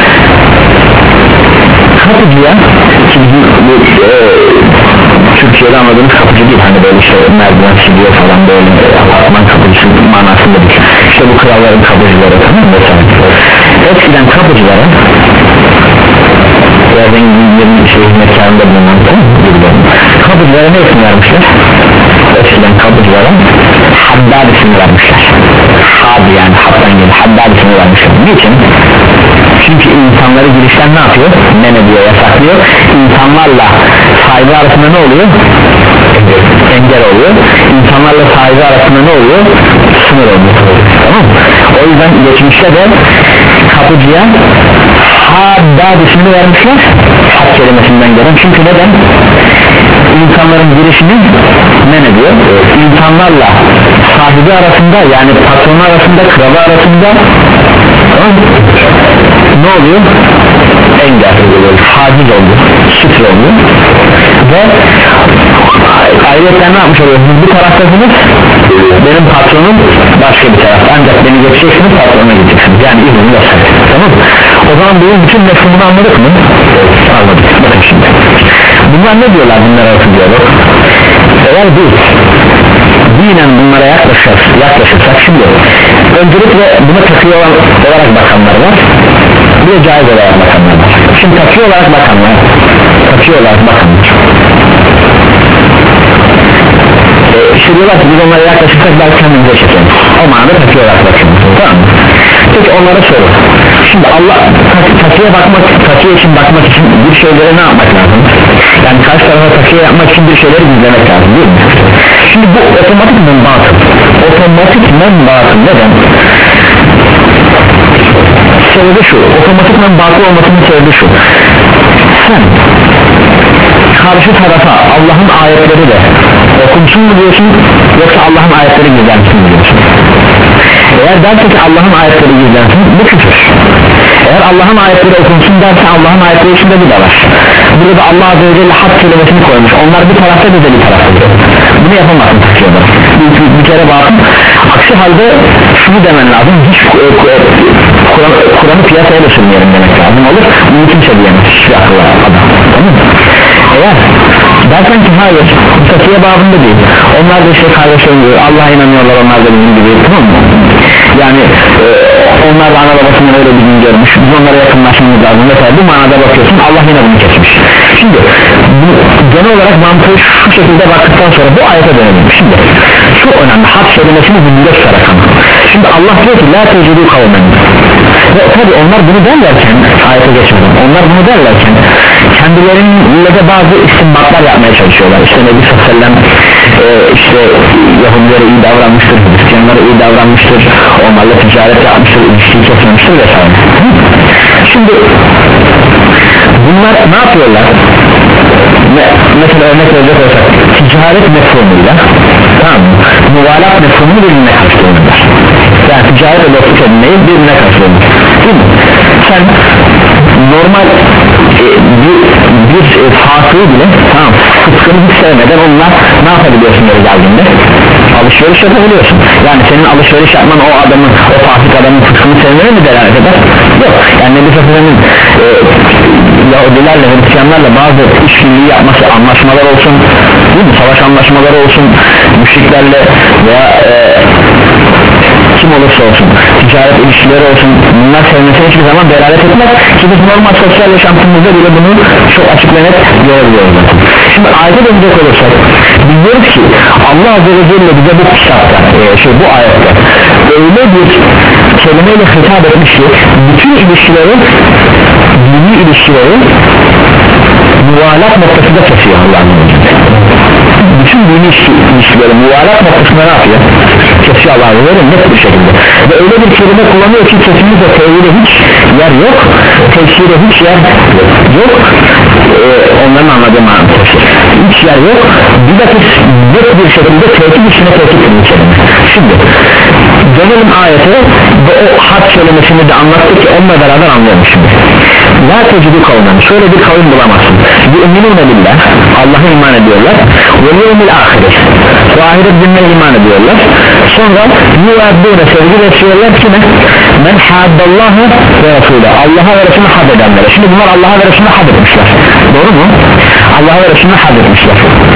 Kapıcıya, ki bu e, Türkiye'de anladığımız kapıcı değil, hani böyle işte merdiven siliyor falan, böyle apartman kapıcısı manasında değil. İşte bu kralların kapıcıları, tamam mı? Eskiden kapıcılara ya zenginlerin şey hizmetkarında bulunan kapıcılara ne isim vermişler? Eskiden kapıcılara Haddad ismi vermişler. Had, yani Had'dan gelir, Haddad ismi vermişler. Niçin? Çünkü insanları girişten ne yapıyor? Men ediyor, yasaklıyor. İnsanlarla sahibi arasında ne oluyor? Engel oluyor. İnsanlarla sahibi arasında ne oluyor? Sınır oluyor. Tamam mı? O yüzden geçmişte de kapıcıya Haddad ismini vermişler. Had kelimesinden gelen. Çünkü neden? İnsanların girişini men ediyor. İnsanlarla sahibi arasında, yani patronu arasında, kralı arasında, tamam mı? Ne oluyor? Engel, haciz oldu, sütre oldu. Ve ayrıca ne yapmış oluyorsunuz? Bir taraftasınız, benim patronum başka bir tarafta, ancak beni geçeceksiniz, patronuna gideceksiniz, yani izni yok. Tamam mı? O zaman bunun bütün mefhumunu anladık mı? Anladık. Bakın şimdi bunlar ne diyorlar, bunlar arası diyalog? Eğer biz dinen bunlara yaklaşırsak, yaklaşırsak şimdi öncelikle buna takıyor olarak bakanlar var, bir de caiz olarak bakanlar var. Şimdi takıyor olarak bakanlar, takıyor olarak bakanlar e, işte diyorlar ki biz onlara yaklaşırsak belki kendimize çekelim, o manada takıyor olarak bakıyoruz, tamam mı? Peki onlara sorun, şimdi Allah takıya bakmak, takıya için bakmak için bir şeylere ne yapmak lazım? Yani karşı tarafa takıya yapmak için bir şeyleri gizlemek lazım, değil mi? Şimdi bu otomatik menbaatı, otomatik menbaatı neden? Sebebi şu, otomatik menbaatı olmasının sebebi şu: sen karşı tarafa Allah'ın ayetleri de okunsun mu diyorsun, yoksa Allah'ın ayetleri gizlensin mi diyorsun? Eğer derse ki Allah'ın ayetleri gizlensin, bu küfür. Eğer Allah'ın ayetleri okunsun derse Allah'ın ayetleri içinde bir de var. Burada da Allah Azze ve Celle hak kelimesini koymuş, onlar bir tarafta, bir de bir tarafta. Bunu yapamazsın takıyorlar. Bir, bir, bir kere bakın, aksi halde şunu demen lazım, hiç Kur'an'ı Kur piyasaya da sürmeyelim demek lazım, olur. Bunu kimse diyemez, hiçbir akıllı adam, tamam mı? Eğer dersen ki hayır, takiye babında değil, onlar da işte kardeşlerim diyor, Allah'a inanıyorlar, onlar da bizim gibi, tamam mı? Yani e, onlar da ana babasından öyle bir gün görmüş, biz onlara yakınlaşmamız lazım mesela, bu manada bakıyorsun, Allah yine bunu geçmiş. Şimdi bu, genel olarak mantığı şu şekilde baktıktan sonra bu ayete dönelim. Şimdi çok önemli, had kelimesini zümrüde tutarak ama şimdi Allah diyor ki la tecrübü kavmen, ve tabi onlar bunu derlerken, ayete geçmeden onlar bunu derlerken kendileriyle de bazı istinbatlar yapmaya çalışıyorlar. İşte Nebi Sallallahu aleyhi ve sellem e, işte Yahudilere iyi davranmıştır, Hristiyanlara iyi davranmıştır, onlarla ticaret yapmıştır, ilişkiyi kesmemiştir vesaire. Şimdi bunlar ne yapıyorlar? Mesela örnek verecek olsak, ticaret mefhumuyla, tamam mı? Muvalat mefhumunu birbirine karşılıyorlar. Yani ticaret ve dostluk edinmeyi birbirine karşılıyorlar, değil mi? Sen normal e, bir, bir e, fasığı bile, tamam, fıskını hiç sevmeden onunla ne yapabiliyorsun yeri geldiğinde? Alışveriş yapabiliyorsun. Yani senin alışveriş yapman o adamın, o fasık adamın fıskını sevmene mi delalet eder? Yok. Yani Nebi Sallallahu e, Yahudilerle, Hristiyanlarla bazı işbirliği yapması, anlaşmalar olsun, değil mi? Savaş anlaşmaları olsun, müşriklerle veya e, kim olursa olsun, ticaret ilişkileri olsun, bunlar sevmesine hiçbir zaman delalet etmez ki biz normal sosyal yaşantımızda bile bunu çok açık ve net görebiliyoruz. Şimdi ayete dönecek olursak biz diyoruz ki Allah Azze ve Celle bize bu kitapta e, şey bu ayette öyle bir kelimeyle hitap etmiş ki bütün ilişkileri, dini ilişkileri muvalat noktasında kesiyor Allah'ın bütün dini ilişkileri muvalat noktasında ne yapıyor? Kesiyor Allah'ın öyle net bir şekilde ve öyle bir kelime kullanıyor ki kesinlikle tevhide hiç yer yok, tefsire hiç yer yok, ee, onların anladığı manada hiç yer yok, bir de net bir şekilde tevhid içine tevhid bir kelime. Şimdi dönelim ayete ve o had kelimesini de anlattık ki onunla beraber anlayalım şimdi. La tecidi kavmen, şöyle bir kavim bulamazsın. Yu'minune billah, Allah'a iman ediyorlar ve yevmil ahiret, ve ahiret gününe iman ediyorlar. Sonra yuvaddûne, sevgi besliyorlar kime? Men haddallâhu ve Resulâ, Allah'a ve Resulüne had edenlere. Şimdi bunlar Allah'a ve Resulüne had etmişler, doğru mu? Allah'a ve Resulüne had etmişler.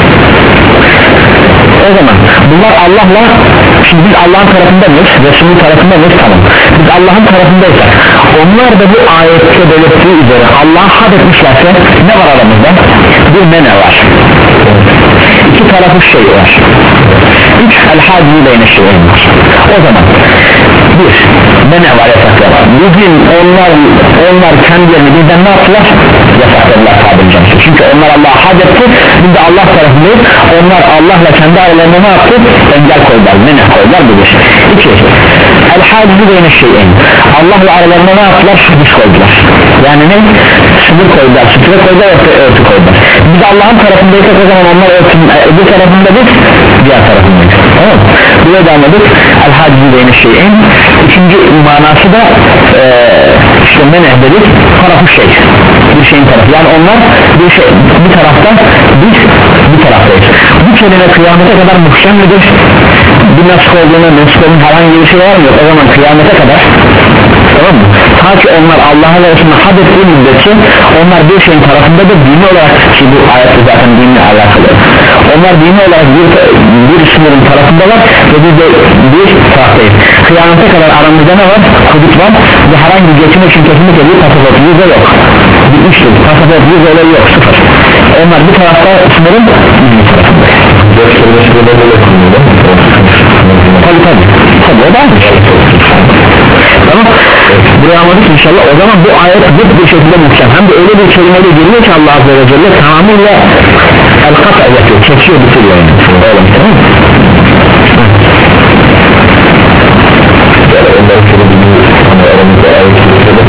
O zaman bunlar Allah'la, şimdi biz Allah'ın tarafında mıyız? Resul'ün tarafında mıyız? Tamam. Biz Allah'ın tarafındaysak onlar da bu ayette belirttiği üzere Allah'a had etmişlerse ne var aramızda? Bir mene var, İki tarafı şey var, üç el-hâdî beyne şeyin var. O zaman bir mene var, yasaklar var. Bugün onlar onlar kendilerini bizden ne yaptılar? Yasakladılar tabiri caizse. Çünkü onlar Allah'a had etti, biz de Allah tarafındayız. Onlar Allah'la kendi aralarında ne yaptı? Engel koydular, mene koydular, bu bir. İki el-hâdî beyne şeyin, Allah'la aralarında ne yaptılar? Hadis koydular. Yani ne? Sınır koydular, sütre koydular, örtü, örtü koydular. Biz Allah'ın tarafındaysak o zaman onlar örtün, bir tarafında biz diğer tarafındayız. Tamam mı? Buraya da anladık. El-hâdî beyne şeyin. İkinci manası da ee, işte meneh dedik, tarafı şey, bir şeyin tarafı. Yani onlar bir, şey, bir tarafta, biz bir taraftayız. Bu kelime kıyamete kadar muhkem midir? Bir nasıl olduğunu, nasılın herhangi bir şey var mı? O zaman kıyamete kadar, tamam mı? Ta ki onlar Allah'a ve Resulüne had ettiği müddetçe onlar bir şeyin tarafında da dini olarak, ki bu ayette zaten dinle alakalı, onlar dini olarak bir, bir sınırın tarafındalar ve biz de bir taraftayız. Kıyamete kadar aramızda ne var? Hudut var ve herhangi bir geçim için kesinlikle bir pasaport yüze yok, bitmiştir, pasaport yüze olay yok, sıfır. Onlar bir tarafta, sınırın dini tarafında. Tabi tabi tabi o da aynı şey. Tamam, buraya anladık inşallah. O zaman bu ayet bir şekilde muhkem, hem de öyle bir kelimeyle giriyor ki Allah Azze ve Celle tamamıyla el-kata yapıyor, kesiyor bütün yani. Öyle mi? Tamam mı? Yani ondan sonra bir hani aramızda ayet kesiyorlar,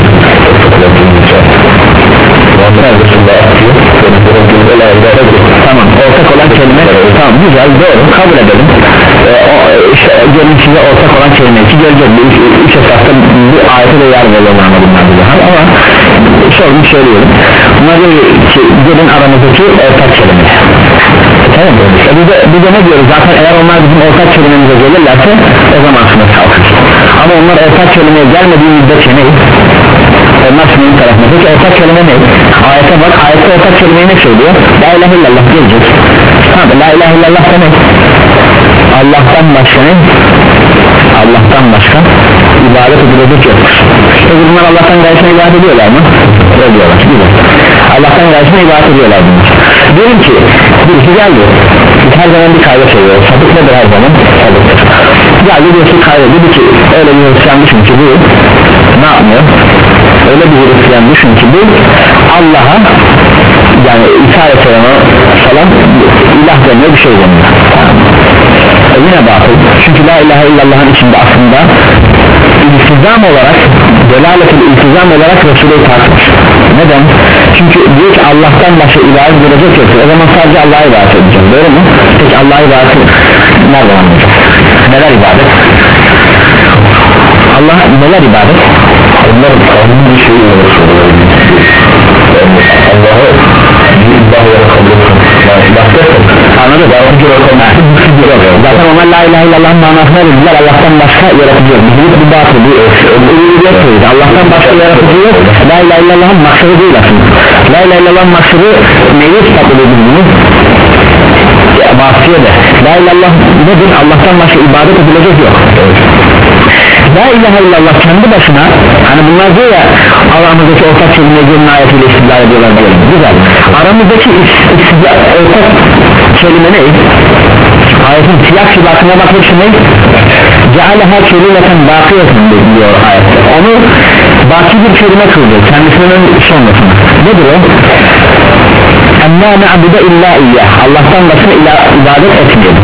tamam, ortak olan kelime, tamam, güzel, doğru, kabul edelim. Ee, o, işte gelin size ortak olan kelime ki gelecek bu üç, üç esasda bu ayete de yer veriyorlar anladımlar diye. Ama sorunu söylüyorum, bunlar diyor ki gelin aramızdaki ortak kelime. Tamam mı? E biz, de, biz de ne diyoruz zaten, eğer onlar bizim ortak kelimemize gelirlerse o zaman sınır kalkır. Ama onlar ortak kelimeye gelmediği müddetçe ne? Onlar sınırın tarafında. Peki ortak kelime ne? Ayete bak, ayette ortak kelimeyi ne söylüyor? La ilahe illallah diyecek. Tamam, la ilahe illallah da ne? Allah'tan başka ne? Allah'tan başka ibadet edilecek yok. Peki bunlar Allah'tan gayrısına ibadet ediyorlar mı? Ediyorlar. Güzel. Allah'tan gayrısına ibadet ediyorlar bunlar. Diyelim ki birisi geldi, biz her zaman bir kayda seviyoruz, sapık nedir her zaman? Sapıktır. Geldi birisi kayda, dedi ki öyle bir Hristiyan düşün ki bu ne yapmıyor? Öyle bir Hristiyan düşün ki bu Allah'a, yani İsa Aleyhisselam'a falan ilah deniyor, bir şey deniyor. E yine batıl, çünkü la ilahe illallah'ın içinde aslında iltizam olarak, delaletel iltizam olarak Resulü'yü tartmış. Neden? Çünkü diyor ki Allah'tan başka ibadet görecek yoksa o zaman sadece Allah'a ibadet edeceğim, doğru mu? Peki Allah'a ibadet nereden anlayacak? Neler ibadet? Allah neler ibadet? Onlar kanun bir şey olarak soruyor. Allah'a bir ilah olarak kabul etsin. Anladın mı? Zaten onlar la ilahe illallah'ın manasına dediler, Allah'tan başka yaratıcı yok. Bizim bu batıl, bu ölüyü Allah'tan başka yaratıcı yok. La ilahe illallah'ın maksadı değil aslında. La ilahe illallah'ın maksadı neyi ispat ediyoruz bunu? Bahsiye de la ilahe illallah nedir? Allah'tan başka ibadet edilecek yok. la ilahe illallah kendi başına, hani bunlar diyor ya aramızdaki ortak kelime gelin ayetiyle istidlal ediyorlar diyelim, güzel. Aramızdaki istidlal, ortak kelime ne? Ayetin siyah şibatına bak, hepsi ne? cealeha kelimeten bakiyeten diyor ayet, onu baki bir kelime kıldı kendisinin sonrasına. Nedir o? enna na'budu illa iyyah, Allah'tan başına ibadet etmeyelim.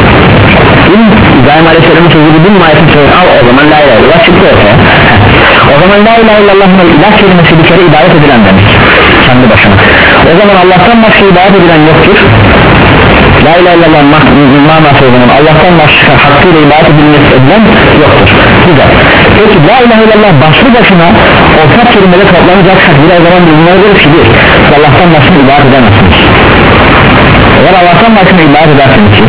İbrahim Aleyhisselam'ın sözü bin ayetin sözü al, o zaman la ilahe illallah çıktı ortaya. O zaman la ilahe illallah'ın ilah kelimesi bir kere ibadet edilen demek kendi başına. O zaman Allah'tan başka ibadet edilen yoktur. La ilahe illallah manası o zaman Allah'tan başka hakkıyla ibadet edilmesi edilen yoktur. Güzel. Peki la ilahe illallah başlı başına ortak kelimede toplanacaksak bir zaman bunlara göre ki bir Allah'tan başka ibadet edemezsiniz. Eğer Allah'tan başka ibadet edersiniz siz,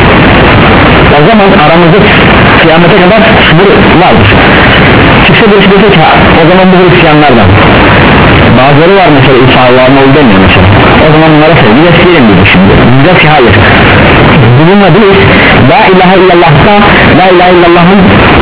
o zaman aramızda kıyamete kadar sınır vardır. Çıksa birisi dese ki o zaman bu Hristiyanlardan bazıları var mesela İsa Allah'ın oğlu demiyor mesela, o zaman bunlara sevgi besleyelim dedi. Şimdi bize ki hayır, bununla biz la ilahe illallah'ta la ilahe illallah'ın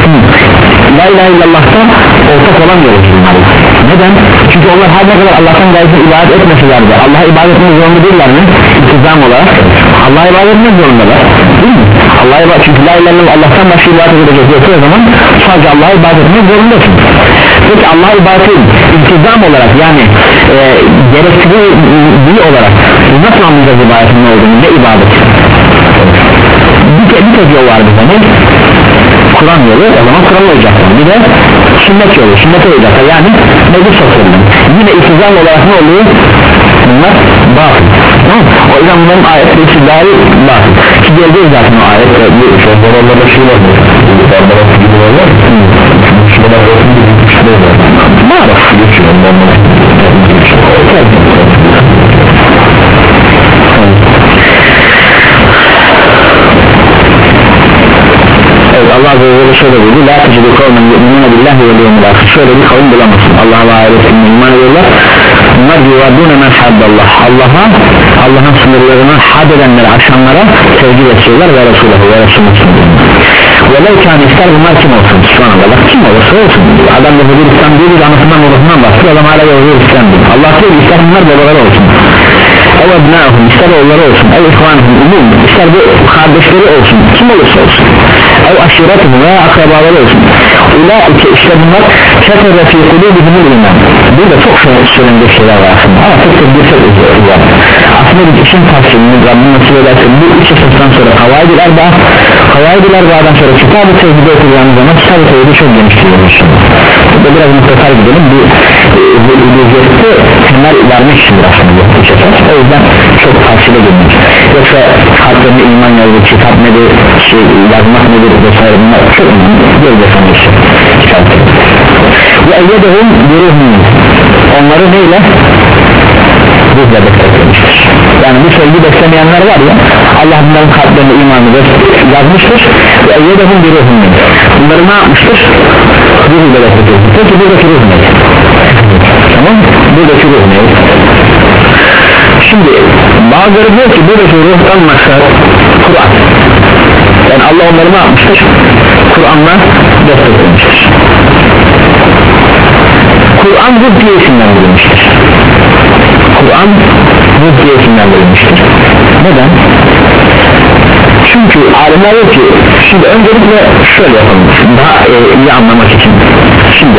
la ilahe illallah'ta ortak olan yoluz bunlarla. Neden? Çünkü onlar her ne kadar Allah'tan gayrı ibadet etmeseler de Allah'a ibadet etmek zorunda değiller mi? İltizam olarak Allah'a ibadet etmek zorundalar, değil mi? Allah'a ibadet, çünkü la ilahe illallah Allah'tan başka ibadet edecek yoksa o zaman sadece Allah'a ibadet etmek zorundasın. Peki Allah'a ibadetin iltizam olarak, yani e, gerektiği olarak nasıl anlayacağız ibadetin ne olduğunu, ne ibadet? Bir, bir tek yol var bize, ne? Kur'an yolu, o zaman Kur'an olacaklar. Bir de sünnet yolu, sünnet olacaklar, yani meclis sosyalinde. Yine iltizam olarak ne oluyor? Bunlar batıl. Tamam. O yüzden bunların ayetleri istidlali batıl. Ki geldiği zaten o ayette bir sözlerinde şey var mı? Barbaros gibi var mı? Müslüman olsun gibi bir şey var. Barbaros geçiyor ondan bana. Evet, Allah Azze ve Celle şöyle buyurdu: la tecidu kavmen yu'minuna billahi ve yevmil ahir. Şöyle bir kavim bulamazsın, Allah'a ve ahiretine iman ediyorlar. Bunlar yuvadûne men haddallah, Allah'a, Allah'ın sınırlarına had edenlere, aşanlara sevgi besliyorlar ve Resulü'nü ve Resulü'nü velev kâni, ister bunlar kim olsun, subhanallah, kim olursa olsun. Adam da Hızır İslam diyor, bir anasından babasından bahsediyor, adam hala Hızır İslam diyor. Allah diyor, ister bunlar babaları olsun, ev abnâhum, ister oğulları olsun, ev ihvanıhum, umum, ister bu kardeşleri olsun, kim olursa olsun, ev aşiretuhum veya akrabaları olsun. Ulaike, işte bunlar ketebe fî kulûbihimul iman. Burada çok söylenecek şeyler var aslında, ama çok çok bir şey var. Aslında bir işin tavsiyeni Rabbim nasıl ederse bu üç esasdan sonra Kavaid-i Erba, Kavaid-i Erba'dan sonra Kitab-ı Tevhid'i okuyacağımız zaman Kitab-ı Tevhid'i çok genişliyoruz. Burada biraz mutlaka gidelim, bir ücreti temel vermek içindir aslında bu üç esas. O yüzden çok tavsiye edilmiş. Yoksa kalplerine iman yazdığı kitap nedir, şey, yazmak nedir vesaire, bunlar çok önemli. Böyle sanmıştır ve eyyedehum biruhum, onları neyle? Ruhla beslemiştir. Yani bu sevgi beslemeyenler var ya, Allah bunların kalplerine imanı yazmıştır ve eyyedehum biruhum, bunları ne yapmıştır? Ruhla beslemiştir. Peki buradaki ruh ne? Tamam, buradaki ruh ne? Şimdi bazıları diyor ki buradaki ruhtan maksat Kur'an, yani Allah onları ne yapmıştır? Kur'an'la desteklemiştir. Kur'an ruh diye isimlendirilmiştir. Kur'an ruh diye isimlendirilmiştir. Neden? Çünkü alimler diyor ki, şimdi öncelikle şöyle yapalım daha e, iyi anlamak için. Şimdi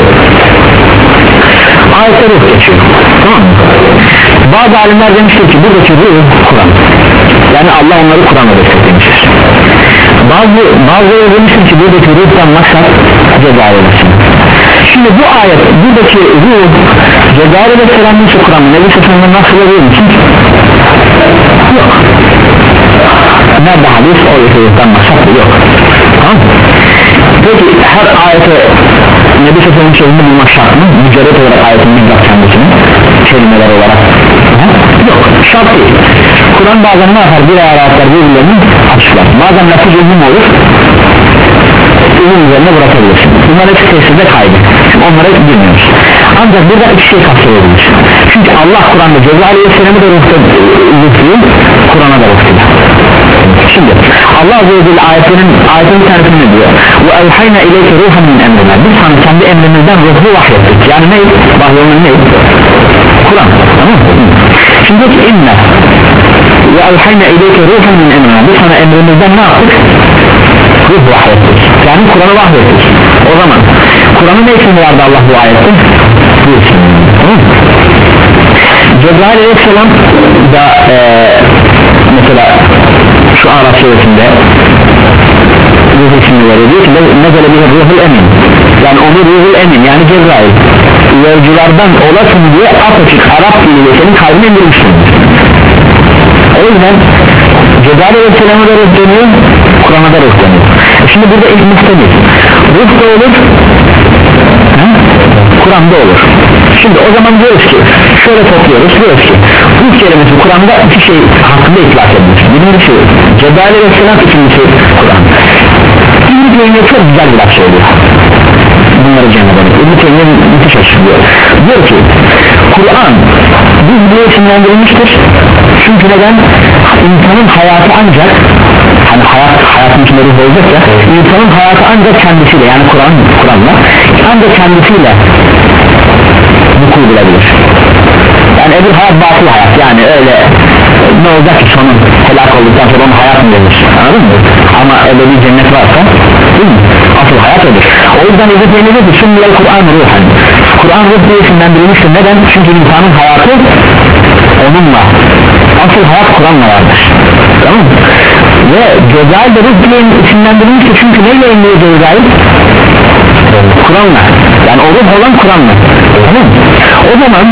ayette ruh geçiyor, tamam mı? Bazı alimler demiştir ki buradaki ruh Kur'an, yani Allah onları Kur'an'la desteklemiştir. Bazı bazıları demiştir ki buradaki ruhtan maksat cezaevlesin. Şimdi bu ayet, buradaki ruh cezaevle beslenmişse Kur'an'la Nebi Seferi'nden nasıl oluyor musun? Yok. Nerede hadis o ruhtan maksat yok. Tamam. Peki her ayete Nebi Seferi'nin sözünü bulmak şart mı? Mücerret olarak ayetin bizzat kendisini kelimeler olarak ha? Yok, şart değil. Kur'an bazen ne yapar? Bir ayetler birbirlerini açıklar. Bazen lafız uzun olur, uzun üzerine bırakabilirsin. Bunlar hepsi tesirde kaydı, onlara bilmiyoruz. Ancak burada iki şey kapsayabilir. Çünkü Allah Kur'an'da Cebrail Aleyhisselam'ı da ruhta ruhluyor, Kur'an'a da ruhluyor. Şimdi Allah Azze ve Celle ayetinin ayetin bir tanesini ne diyor? Ve evhayna ileyke ruhan min emrina. Biz sana kendi emrimizden ruhu vahyettik. Yani ne? Vahyolunun ne? Kur'an. Tamam mı? Şimdi ki inne ve evhayna ileyke ruhan min emrina. Biz sana emrimizden ne yaptık? Ruh vahyettik. Yani Kur'an'ı vahyettik. O zaman Kur'an'ın ne için vardı Allah bu ayette? Bu için. Tamam mı? Cebrail aleyhisselam da e, mesela şu Arap suresinde ruh ismini veriyor, diyor ki nezele bihi ruhul emin, yani onu ruhul emin yani Cebrail yolculardan olasın diye apaçık Arap diliyle senin kalbine indirmişsin. O yüzden Cebrail aleyhisselam'a da ruh deniyor, Kur'an'a da ruh deniyor. Şimdi burada ilk muhtemel ruh da olur, Kur'an'da olur. Şimdi o zaman diyoruz ki şöyle topluyoruz, diyoruz ki ruh kelimesi Kur'an'da iki şey hakkında itlak edilmiş. Birincisi Cebrail aleyhisselam, ikincisi Kur'an. İbn-i Teymiye çok güzel bir laf söylüyor. Bunları cem edelim. İbn-i Teymiye müthiş açıklıyor. Diyor ki Kur'an ruh diye isimlendirilmiştir. Çünkü neden? İnsanın hayatı ancak hani hayat, hayatın içinde ruh olacak ya, insanın hayatı ancak kendisiyle, yani Kur'an, Kur'an'la ancak kendisiyle vuku bulabilir. Yani öbür hayat batıl hayat, yani öyle ne olacak ki sonun helak olduktan sonra onun hayat mı denir, anladın mı? Ama öyle bir cennet varsa değil mi? Asıl hayat ödür. O yüzden İzzet Eylül'e de sünnel Kur'an ruhan, Kur'an ruh diye isimlendirilmiştir. Neden? Çünkü insanın hayatı onunla, asıl hayat Kur'an'la vardır. Tamam mı? Ve Cebrail de ruh diye isimlendirilmiştir. Çünkü neyle emniyor Cebrail? Kur'an'la, yani o ruh olan Kur'an'la. Tamam mı? O zaman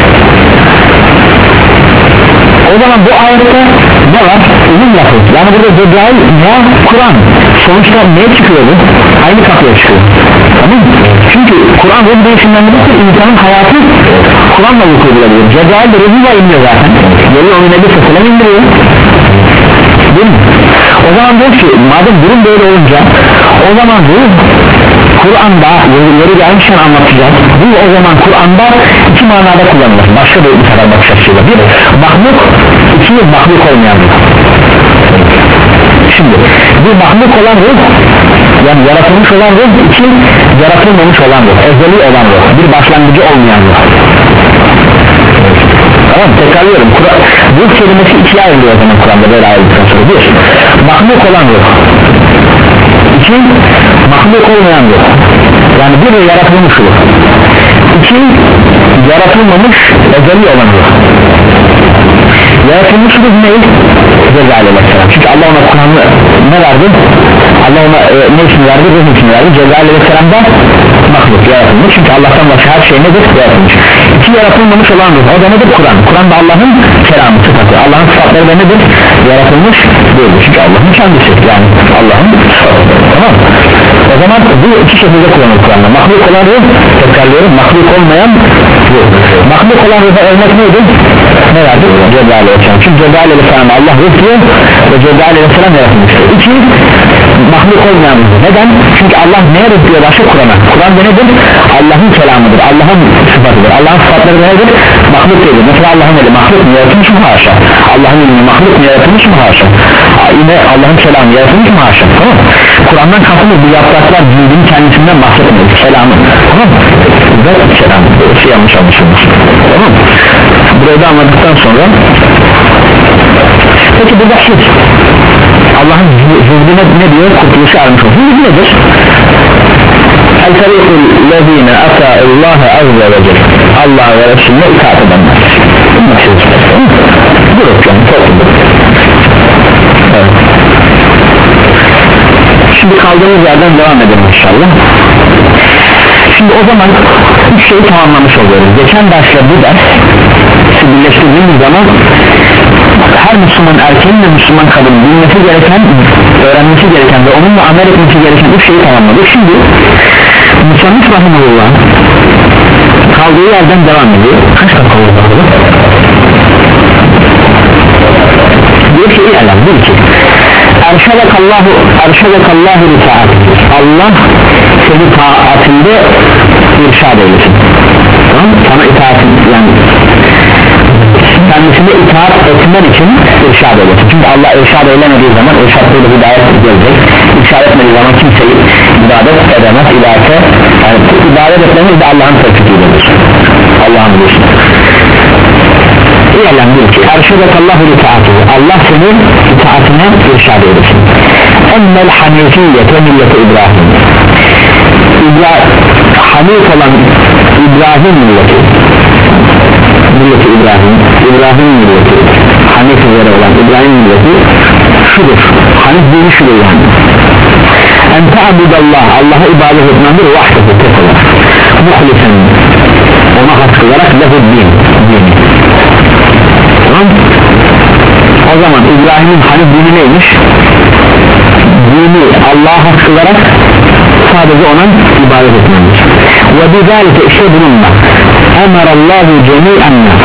o zaman bu ayette ne var? Uzun lafı. Yani burada Cebrail veya Kur'an. Sonuçta neye çıkıyor bu? Aynı kapıya çıkıyor. Tamam mı? Çünkü Kur'an ruh diye isimlendirilmiştir. İnsanın hayatı Kur'an'la vuku bulabilir. Cebrail de ruhuyla inmiyor zaten. Geliyor onu Nebi Sallallahu indiriyor. Değil mi? O zaman diyor ki madem durum böyle olunca o zaman ruh Kur'an'da yeri gelmişken anlatacağız. Bu o zaman Kur'an'da iki manada kullanılır. Başka bir sefer bakış açısıyla. Bir mahluk, iki mahluk olmayan ruh. Şimdi bir mahluk olan ruh, yani yaratılmış olan ruh, iki yaratılmamış olan ruh, ezeli olan ruh, bir başlangıcı olmayan ruh. Tamam, tekrarlıyorum. Ruh kelimesi ikiye ayrılıyor o zaman Kur'an'da böyle ayrıldıktan sonra. Bir, mahluk olan ruh. İki, mahluk olmayan ruh. Yani bir yaratılmış ruh. İki, yaratılmamış ezeli olan ruh. Yaratılmış ruh ne? Cebrail aleyhisselam. Çünkü Allah ona Kur'an'ı ne verdi? Allah ona e, ne ismi verdi? Ruh ismi verdi. Cebrail aleyhisselam da mahluk, yaratılmış. Çünkü Allah'tan başka her şey nedir? Yaratılmış. İki yaratılmamış olan ruh. O da nedir? Kur'an. Kur'an'da Allah'ın kelamı, sıfatı. Allah'ın sıfatları da nedir? Yaratılmış değil. Çünkü Allah'ın kendisi. Yani Allah'ın sıfatı. Tamam mı? O zaman bu iki şekilde kullanılır Kur'an'da. Mahluk olan ruh, tekrarlıyorum, mahluk olmayan ruh. Mahluk olan ruh'a örnek neydi? Ne verdi? Cebrail aleyhisselam. Çünkü Cebrail aleyhisselam Allah ruh diyor ve Cebrail aleyhisselam yaratılmıştır. İki, mahluk olmayan ruh. Neden? Çünkü Allah neye ruh diyor başka? Kur'an'a. Kur'an'da nedir? Allah'ın kelamıdır, Allah'ın sıfatıdır. Allah'ın sıfatları nedir? Mahluk değildir. Mesela Allah'ın eli mahluk mu, yaratılmış mı? Haşa. Allah'ın ilmi mahluk mu, yaratılmış mı? Haşa. Yine Allah'ın kelamı yaratılmış mı? Haşa. Tamam mı? Kur'an'dan kastımız bu yapraklar cildin kendisinden bahsetmiyor. Kelamı. Tamam mı? Ve kelamı. Şey yanlış anlaşılmış. Tamam mı? Burayı da anladıktan sonra peki burada hiç Allah'ın zühdüne ne diyor? Kurtuluşu armış olsun. Zühdü nedir? El-Tarikul lezine ata'ullaha azze ve celle, Allah ve Resulüne itaat edenler. Grup yani toplum. Evet. Şimdi kaldığımız yerden devam edelim inşallah. Şimdi o zaman üç şeyi tamamlamış oluyoruz. Geçen dersle bu ders birleştirdiğimiz zaman her Müslüman erkeğin ve Müslüman kadının bilmesi gereken, öğrenmesi gereken ve onunla amel etmesi gereken üç şeyi tamamladık. Şimdi Müslüman rahimullah kaldığı yerden devam ediyor. Kaç dakika oldu? Diyor ki İ'lem, diyor ki Erşedekallahu Erşedekallahu ritaat, Allah seni taatinde irşad eylesin. Tamam? Sana itaatin yani kendisine itaat etmen için irşad edersin. Çünkü Allah irşad eylemediği zaman irşadıyla hidayet gelecek. İrşad etmediği zaman kimseyi ibadet edemez. İbadete, yani ibadet etmemiz de Allah'ın tevfikidir. Allah'ın bilirsin. İ'lem bil ki erşedekallahu li taatuhu, Allah seni itaatine irşad eylesin. Emmel hanifiyete milleti İbrahim, İbra Hanif olan İbrahim milleti, milleti İbrahim, İbrahim milleti, Hanif üzere olan İbrahim milleti şudur, Hanif dini şudur yani. En ta'budallah, Allah'a ibadet etmendir vahdehu tek olarak, muhlisen, ona has kılarak lehud din, dini. Tamam? O zaman İbrahim'in Hanif dini neymiş? Dini Allah'a has kılarak sadece ona ibadet etmendir. Ve bizalike işte bununla emarallahu cemi'en nas,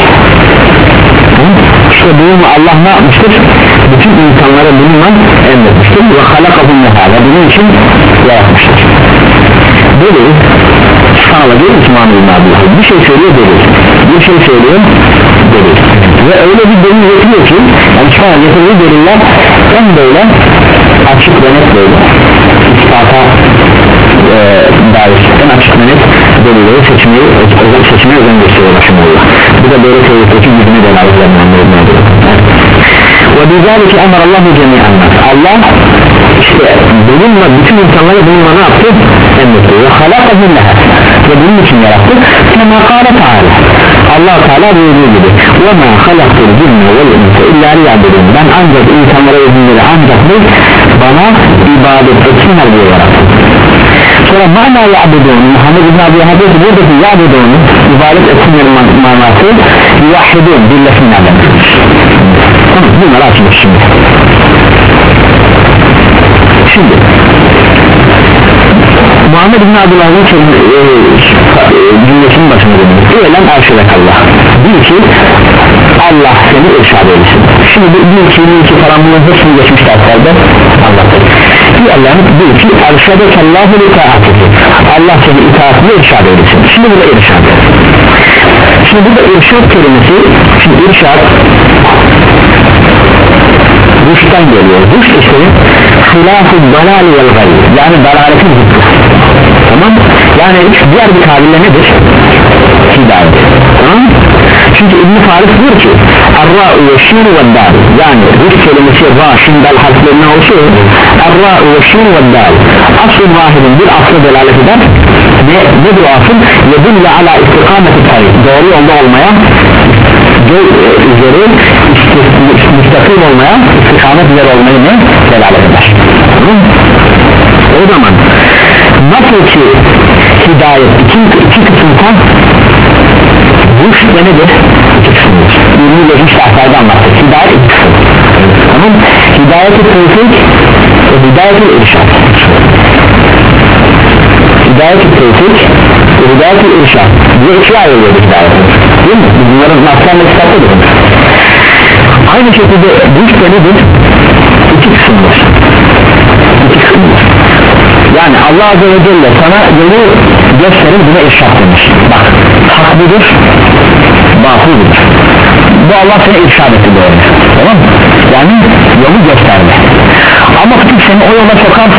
işte bununla Allah ne yapmıştır? Bütün insanlara bununla emretmiştir ve halakahum nehala, bunun için yaratmıştır. Böyle sana gelir ki Muhammed bir şey söylüyor delil, bir şey söylüyor delil ve öyle bir delil getiriyor ki yani sana getirdiği deliller en böyle açık ve net böyle ispata e, dair en açık ve net delilleri seçmeyi seçmeye özen gösteriyor başımda. Bu da böyle teoriteki yüzüne delaletlerden anlayabilir. Ve bizalike emarallahu cemi'an, Allah işte bununla bütün insanlara bununla ne yaptı? Emretti ve halakahum leha, ve bunun için yarattı. Kema kâle Teala, Allah Teala buyurduğu gibi ve mâ halaktul cinne vel insa illa liya'budun, ben ancak insanlara ve cinleri ancak bir bana ibadet etsinler diye yarattım. Sonra mana ya'budun, Muhammed İbn Abi Hazreti buradaki ya'budun ibadet etsinler manası yuvahhidun, birleşsinler demektir. Tamam, bunları açmış şimdi. Şimdi Muhammed İbn Abdullah'ın e, cümlesinin başına dönüyor. İ'lem erşedekallah, bil ki Allah seni irşad eylesin. Şimdi bil ki bil ki falan bunun hepsini geçmiş derslerde anlattık. İ'lem bil ki erşedekallahu li taatihi, Allah seni itaatine irşad eylesin. Şimdi burada irşad. Şimdi burada irşad kelimesi, şimdi irşad rüşten geliyor. Rüşt işte hilâf-ı dalâli vel gayr, yani dalaletin zıttı. Tamam, yani diğer bir tabirle nedir? Hidayet. Tamam, çünkü İbn-i Faris diyor ki arra'u ve şîn ve dâl, yani rüşt kelimesi ra, şin, dal harflerine oluşuyor. Arra'u ve şîn ve dâl asıl vahidin bir aslı delalet eder. Ne, nedir o asıl? Yedülle ala istikameti tarih, doğru yolda olmaya, üzeri müstakim olmaya, istikamet üzere olmayı ne? Delalet eder. O zaman nasıl ki hidayet iki, iki kısımdan rüşt ve nedir? İki kısımdır. Ürünü ve rüşt aşağıda anlattık. Hidayet iki kısım. Tamam. Hidayet-i tevfik ve hidayet-i irşad. Hidayet-i tevfik ve hidayet-i irşad diye iki ayrılıyor hidayet. Değil mi? Bunların naslarla kitaptadır. Aynı şekilde rüşt ve nedir? İki kısımdır. İki kısımdır. Yani Allah Azze ve Celle sana yolu gösterir, buna irşad demiş. Bak, hak budur, batıl budur. Bu Allah seni irşad etti böyle. Tamam mı? Yani yolu gösterdi. Ama tutup seni o yola sokarsa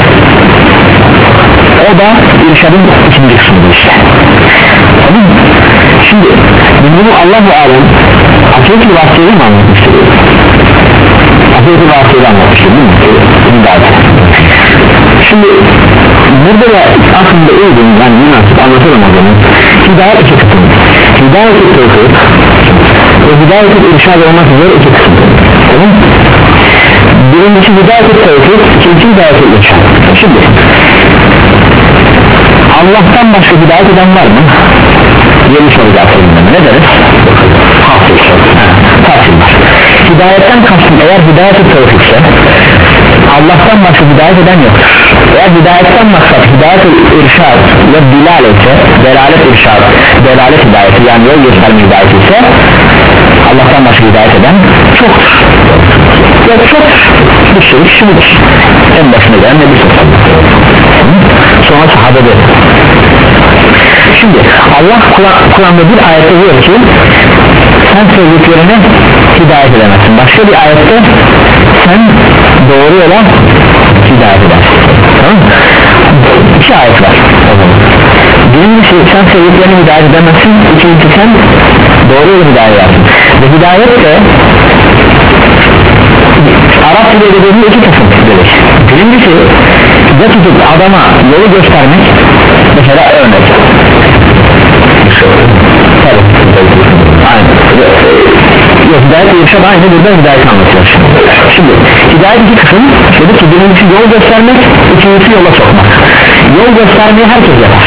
o da irşadın ikinci kısmıdır işte. Tamam mı? Şimdi bunu Allah-u Alem Akıl-i Vası'yı mı anlatmıştır? Akıl-i Vası'yı anlatmıştır değil mi? Şimdi burada da aslında uygun, yani münasip anlatalım o zaman. Hidayet iki kısım. Hidayet-i tevfik ve hidayet-i irşad olmak üzere iki kısım. Tamam mı? Birincisi hidayet-i tevfik, ikinci hidayet-i irşad. Şimdi Allah'tan başka hidayet eden var mı? Yeni soracağız seninle. Ne deriz? Hafif soru. Hafif var. Hidayetten kastım eğer hidayet-i tevfikse Allah'tan başka hidayet eden yoktur. Eğer hidayetten maksat hidayet-i irşad ve dilalete, delalet irşad, delalet hidayeti, yani yol gösterme hidayeti ise Allah'tan başka hidayet eden çoktur. Ya çoktur. Bir sürü kişidir. En başına gelen ne bir sürü. Sonra sahabede. Şimdi Allah Kur'an'da bir ayette diyor ki sen sevdiklerini hidayet edemezsin. Başka bir ayette sen doğru yola hidayet edersin. Tamam mı? İki ayet var. Birincisi sen sevdiklerini hidayet edemezsin. İkincisi sen doğru yola hidayet edersin. Ve hidayet de Arap dili edebiyatında iki kısım dedik. Birincisi ya tutup adama yolu göstermek, mesela örnek. Tabii. Aynen. Yok, hidayet irşad aynı, burada hidayet anlatıyor. Şimdi hidayet iki kısım. Dedik ki birincisi yol göstermek, ikincisi yola sokmak. Yol göstermeyi herkes yapar.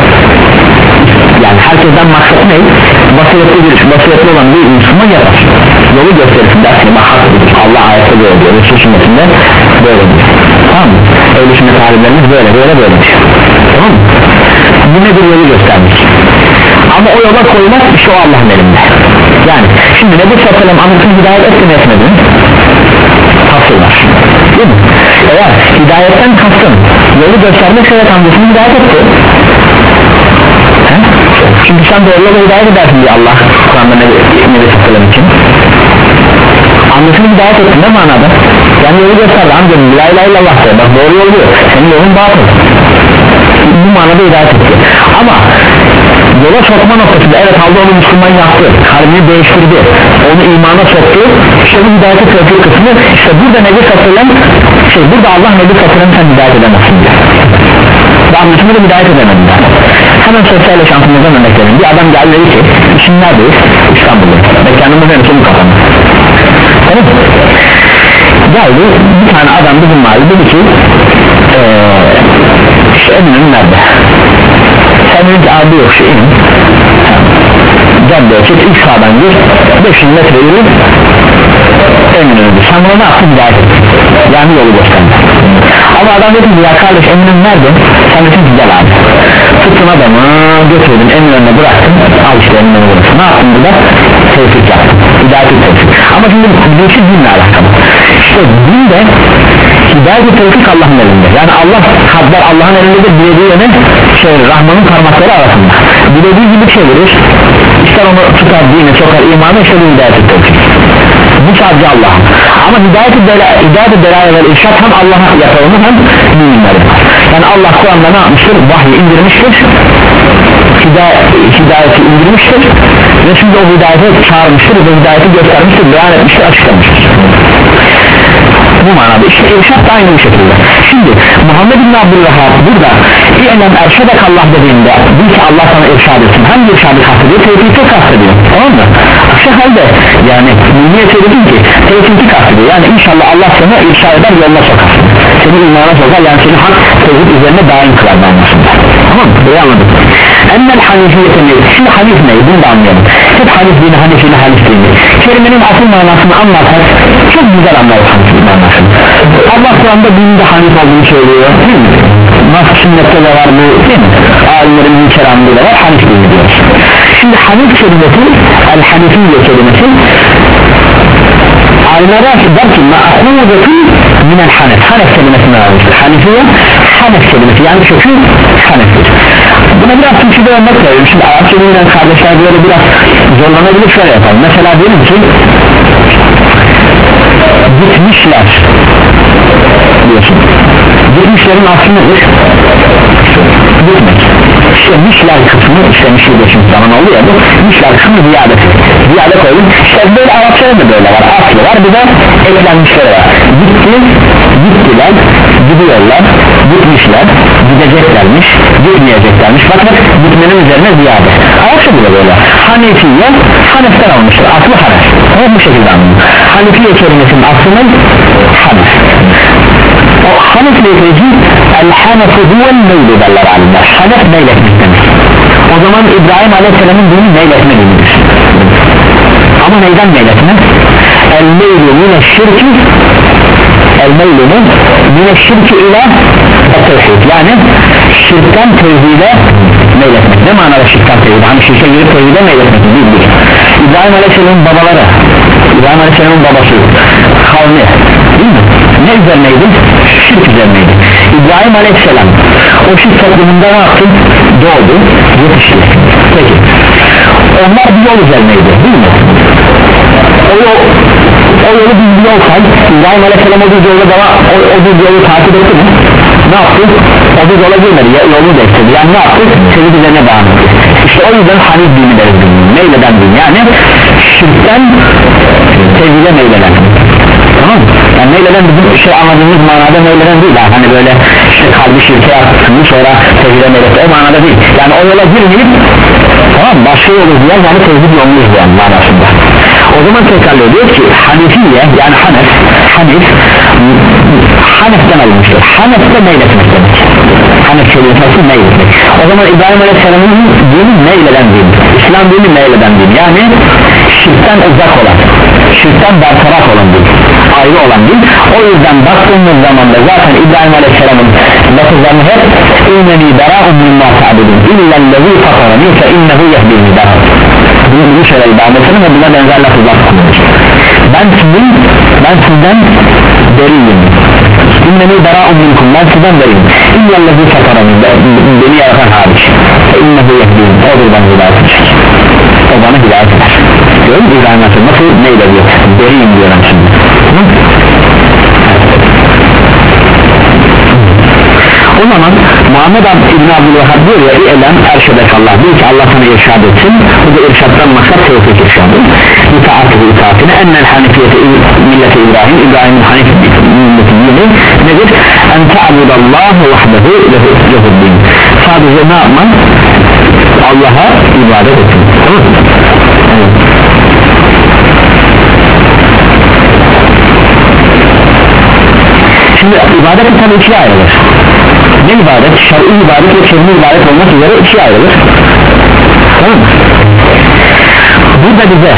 Yani herkesten maksat ne? Basiretli bir, basiretli olan bir Müslüman yapar. Yolu gösterirsin dersin, bak Allah ayette böyle diyor, Resul sünnetinde böyle diyor. Tamam mı? Öyle sünnet alimlerimiz böyle böyle böyle diyor. Tamam mı? Bu nedir, yolu göstermek? Ama o yola koymak işte o Allah'ın elinde. Yani şimdi Nebi sallallahu aleyhi ve sellem anlatın hidayet etti mi etmedi mi? Tafsir var. Değil mi? Eğer hidayetten kastın yolu göstermek, evet amcasını hidayet etti. He? Çünkü sen doğru yola hidayet edersin diye Allah Kur'an'da Nebi sallallahu aleyhi ve sellem için amcasını hidayet ettin ne manada? Yani yolu gösterdi amcanın la ilahe illallah diyor, bak doğru yol diyor, senin yolun batıl. Bu manada hidayet etti. Ama yola sokma noktasında evet aldı onu Müslüman yaptı, kalbini değiştirdi, onu imana soktu, işte bu hidayeti tevfik kısmı. İşte burada Nebi Sallallahu şey burada Allah Nebi Sallallahu sen hidayet edemezsin diyor. Bu anlatımı da hidayet edemedin. Hemen sosyal yaşantımızdan örnek verin. Bir adam geldi dedi ki şimdi neredeyiz? İstanbul'dayız. Mekanımız neresi? Bu kafamız. Tamam mı? Geldi bir tane adam bizim mahallede dedi ki ee, işte Eminönü nerede? Sen dedi ki abi yok şu inin caddeye çık, ilk sağdan gir, beş yüz metre yürü Eminönü'dü. Sen buna ne yaptın? Hidayet ettin. Yani yolu gösterdin. Ama adam dedi ki ya kardeş Eminönü nerede? Sen dedin ki gel abi, tuttun adamı götürdün Eminönü'ne bıraktın, al işte Eminönü burası. Ne yaptın burada? Tevfik yaptın, hidayet tevfik. Ama şimdi bu işi dinle alakalı. İşte din de hidayet tevfik Allah'ın elinde. Yani Allah kadar Allah'ın elinde de dilediği yöne çevirir, Rahman'ın parmakları arasında dilediği gibi çevirir. İster onu tutar, dine sokar, imana, işte bu hidayet tevfik. Bu sadece Allah'ın. Ama hidayet-i hidayet delâle ve irşad hem Allah'a yapılır hem müminler yapar. Yani Allah Kur'an'da ne yapmıştır? Vahyi indirmiştir, hidayet, hidayeti indirmiştir ve şimdi o hidayete çağırmıştır ve hidayeti göstermiştir, beyan etmiştir, açıklamıştır. Bu manada işte irşad da aynı bu şekilde. Şimdi Muhammed bin Abdülvehhab burada İ'lem erşedek Allah dediğinde bil ki Allah sana irşad etsin, hangi irşadı kastediyor? Tevfik'i kastediyor, tamam mı? Aksi halde yani niyet edin ki tevfik'i kastediyor, yani inşallah Allah sana irşad eder, yoluna sokar, seni imana sokar, yani seni hak tevhid üzerine daim kılar anlasında. Tamam mı? Böyle anladık. Ennel hanifiyeti ne? Şimdi hanif ne? Bunu da anlayalım. Hep hanif dini, hanifine hanif dini. Kelimenin asıl manasını anlarsak çok güzel anlarız hanif manasını. Allah Kur'an'da dinde hanif olduğunu söylüyor, değil mi? Nasıl sünnette de var bu, değil mi? Alimlerin bir keramında da var, hanif dini diyoruz. Şimdi hanif kelimesi, el-hanifiye kelimesi alimlere der ki ma'huzetun minel hanef, hanef kelimesine almıştır. Hanifiye, hanef kelimesi, yani kökü haneftir. Buna biraz Türkçe'de örnek veriyorum. Şimdi Arapça bilmeyen kardeşler böyle biraz zorlanabilir, şöyle yapalım. Mesela diyelim ki gitmişler diyorsun. Gitmişlerin aslı nedir? Gitmek. İşte mişler kısmı, işte mişli geçim zaman oluyor bu. Mişler kısmı ziyade. Ziyade koydum. İşte böyle Arapçada da böyle var. Aslı var, bir de eklenmişleri var. Gitti, gittiler, gidiyorlar, gitmişler, gideceklermiş, gitmeyeceklermiş. Bakın gitmenin üzerine ziyade. Arapçada da böyle. Hanifiye, Hanef'ten almıştır. Aslı Hanef. Evet, bu şekilde anlayın. Hanifiye kelimesinin aslının Hanef. O Hanef'le ilgili el-Hanefu huvel meyli derler alimler. Hanef meyletmek demek. O zaman İbrahim Aleyhisselam'ın dini meyletme dinidir. Ama neyden meyletme? El-meyli mineşşirki el-meyli mineşşirki ile tevhid, yani şirkten tevhide meyletmek. Ne manada şirkten tevhide? Hani şirke girip tevhide meyletmek değil mi? İbrahim Aleyhisselam'ın babaları, İbrahim Aleyhisselam'ın babası, kavmi, değil mi? Ne üzerineydi? Şirk üzerineydi. İbrahim Aleyhisselam o şirk toplumunda ne yaptı? Doğdu, yetişti. Peki onlar bir yol üzerineydi, değil mi? o yol o yolu bildiği olsaydı İbrahim Aleyhisselam o düz yolu devam o, o düz yolu takip etti mi? Ne yaptı? O düz yola girmedi, yolunu değiştirdi. Yani ne yaptı? Tevhid üzerine devam etti. İşte o yüzden Hanif dini deriz, meyleden din, yani şirkten tevhide meyleden. Tamam mı? Yani meyleden bizim şey anladığımız manada meyleden değil ha. Hani böyle işte kalbi şirke yaptığını sonra tevhide meyleden, o manada değil. Yani o yola girmeyip tamam başka yolu diyen, yani tevhid yolunu izleyen manasında. O zaman tekrarlıyor, diyor ki Hanifiye, yani Hanef, Hanif Hanef'ten alınmıştır. Hanef de meyletmek demek. Hanef kelimesi meyletmek. O zaman İbrahim Aleyhisselam'ın dini meyleden din, İslam dini meyleden din, yani şirkten uzak olan, şirkten bertaraf olan din, ayrı olan din. O yüzden baktığımız zaman da zaten İbrahim Aleyhisselam'ın lafızlarını hep İnneni berâ'un mimmâ ta'budun illellezî fatarani fe innehu yehdini berâ. Bunu şöyle ibadetin ve buna benzer lafızlar kullanır. Ben sizin, ben sizden beriyim. İnneni berâ'un minkum, ben sizden beriyim. İllellezî fatarani, beni yaratan hariç. Fe innehu yehdini, odur bana hidayet edecek. O bana hidayet eder. Görün mü İbrahim Aleyhisselam nasıl neyle diyor? Beriyim diyor ben şimdi. O zaman Muhammed İbn Abdülvahhab diyor ya, İ'lem erşedekallah, diyor ki Allah sana irşad etsin. Bu da irşaddan maksat tevfik irşadı, itaatı ve itaatine. Ennel hanifiyeti milleti İbrahim, İbrahim'in hanif milleti dini nedir? En ta'budallahu vahdehu lehuddin. Sadece ne yapman? Allah'a ibadet etsin. Evet. Şimdi ibadet tabi ikiye ayrılır. Ne ibadet? Şer'i ibadet ve kelime ibadet olmak üzere ikiye ayrılır. Tamam mı? Burada bize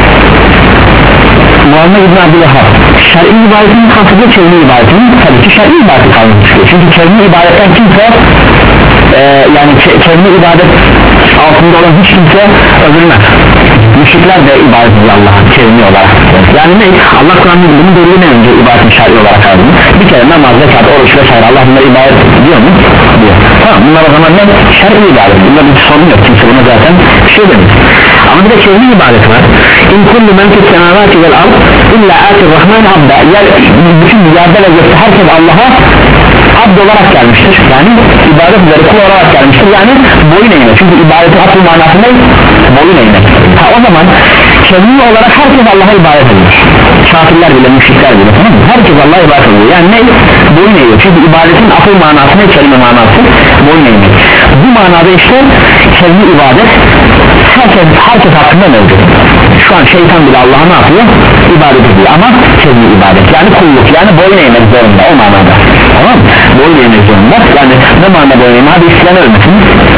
Muhammed İbn Abdülvahhab şer'i ibadetin kasıtlı kelime ibadetin, tabii ki şer'i ibadet kalmak istiyor. Çünkü kelime ibadetten kimse e, yani kelime ibadet altında olan hiç kimse öldürmez. Müşrikler de ibadet ediyor Allah'a kelime olarak. Yani ne? Allah Kur'an'ın bunu belirleme önce ibadetin şer'i olarak ayrılır. Bir kere namaz, zekat, oruç vesaire Allah bunları ibadet ediyor mu? Diyor. Tamam, bunlar o zaman ne? Şer'i ibadet. Bunda bir sorun yok. Kimse buna zaten bir şey demez. Ama bir de kelime ibadet var. İn kullu men fis semavati vel ard illa atir rahman abda. Yani bütün dünyada ve gökte herkes Allah'a abd olarak gelmiştir. Yani ibadet üzere kul olarak gelmiştir. Yani boyun eğmek. Çünkü ibadetin asıl manası ne? Boyun eğmek. Ha, o zaman kelime olarak herkes Allah'a ibadet ediyor. Kafirler bile, müşrikler bile, tamam mı? Herkes Allah'a ibadet ediyor. Yani ne? Boyun eğiyor. Çünkü ibadetin asıl manası ne? Kelime manası boyun eğmek. Bu manada işte kelime ibadet herkes, herkes hakkında mevcut. Şu an şeytan bile Allah'a ne yapıyor? İbadet ediyor ama kelime ibadet, yani kulluk, yani boyun eğmek zorunda, o manada. Tamam mı? Boyun eğmek zorunda. Yani ne manada boyun eğmek? Hadi isteyen ölmesin.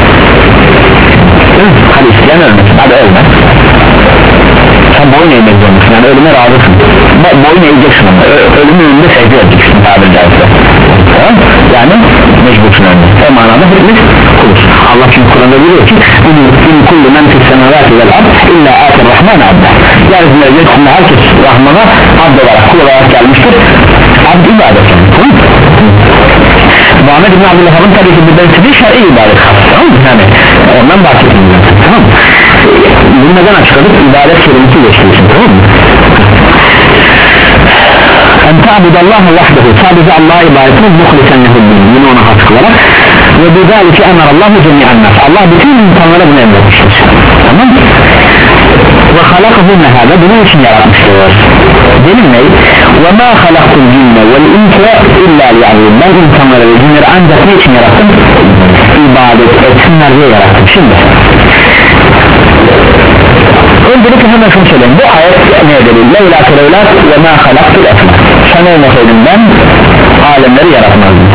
Hadi isteyen ölmesin. Hadi ölme. Sen boyun eğmek zorundasın, yani ölüme razısın. Boyun eğeceksin ama ölümün önünde secde edeceksin tabiri caizse. Tamam? Yani mecbursun önünde. O manada hepimiz kuluz. Allah çünkü Kur'an'da diyor ki İn kullu men fis semavati vel ard illa atir rahman abda. Yeryüzünde gökyüzünde herkes Rahman'a abd olarak, kul olarak gelmiştir. Abd ibadet. Tamam? Muhammed İbn Abdülvahhab'ın tabii ki burada istediği şer'i ibadet. Tamam mı? Yani ondan bahsettiğimiz zaten. Tamam mı? Bunu neden açıkladık? İbadet kelimesi geçtiği, tamam mı? En ta'budallaha vahdehu, sadece Allah'a ibadet etmek, muhlisen lehuddin, yine ona has kılarak ve bu zâlike emarallahu cemi'an nas, Allah bütün insanlara bunu emretmiştir. Tamam mı? Ve halakahunne hâbe, bunun için yaratmıştır. Delil ne? Ve mâ halaktul cinne vel insa illa liya'budun, ben insanları ve cinleri ancak ne için yarattım? İbadet etsinler diye yarattım. Şimdi öncelikle hemen şunu söyleyeyim, bu ayet ne delil? Leyla tereylat ve mâ halaktul esma, sen olmasaydım ben alemleri yaratmazdım.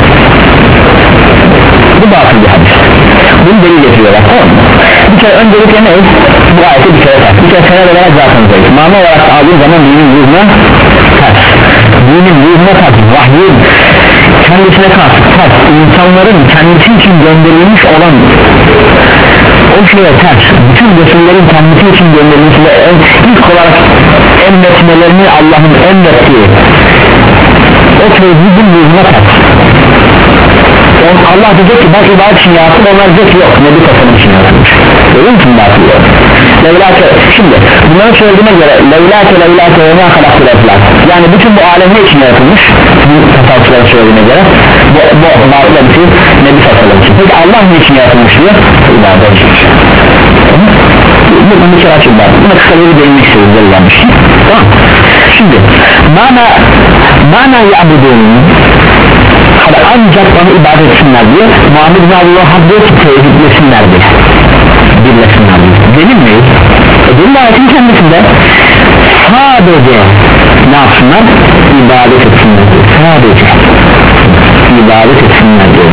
Bu batıl bir hadis. Bunu delil getiriyorlar, tamam mı? Bir kere öncelikle ne? Bu ayeti bir kere ters. Bir kere senel olarak zaten zayıf. Mana olarak aldığın zaman dinin ruhuna ters. Dinin ruhuna ters. Vahyin kendisine karşı ters. İnsanların kendisi için gönderilmiş olan o şeye ters. Bütün Resullerin kendisi için gönderilmesi ve ilk olarak emretmelerini Allah'ın emrettiği o tevhidin ruhuna ters. Allah diyecek ki ben ibadet için yarattım, onlar diyecek ki yok nebi tasarım için yaratmış. Görüyor musun batılıyor? Levlâke, şimdi bunları söylediğine göre levlâke levlâke ve mâ halaktılar, yani bütün bu alem ne için yaratılmış? Bu tasavvufları söylediğine göre bu, bu batılıyor bir şey nebi tasarım için. Peki Allah ne için yaratılmış diyor? İbadet için. Bu bunu kere açılmaz. Buna kısa bir değinmek istiyoruz yanlış. Tamam. Şimdi mana mana ya'budun, ancak bana ibadet etsinler diye Muhammed bin Abdülvahhab diyor ki tevhidlesinler diye, birlesinler diye. Delil mi? E delil ayetin kendisinde sadece ne yapsınlar? İbadet etsinler diye. Sadece ibadet etsinler diye.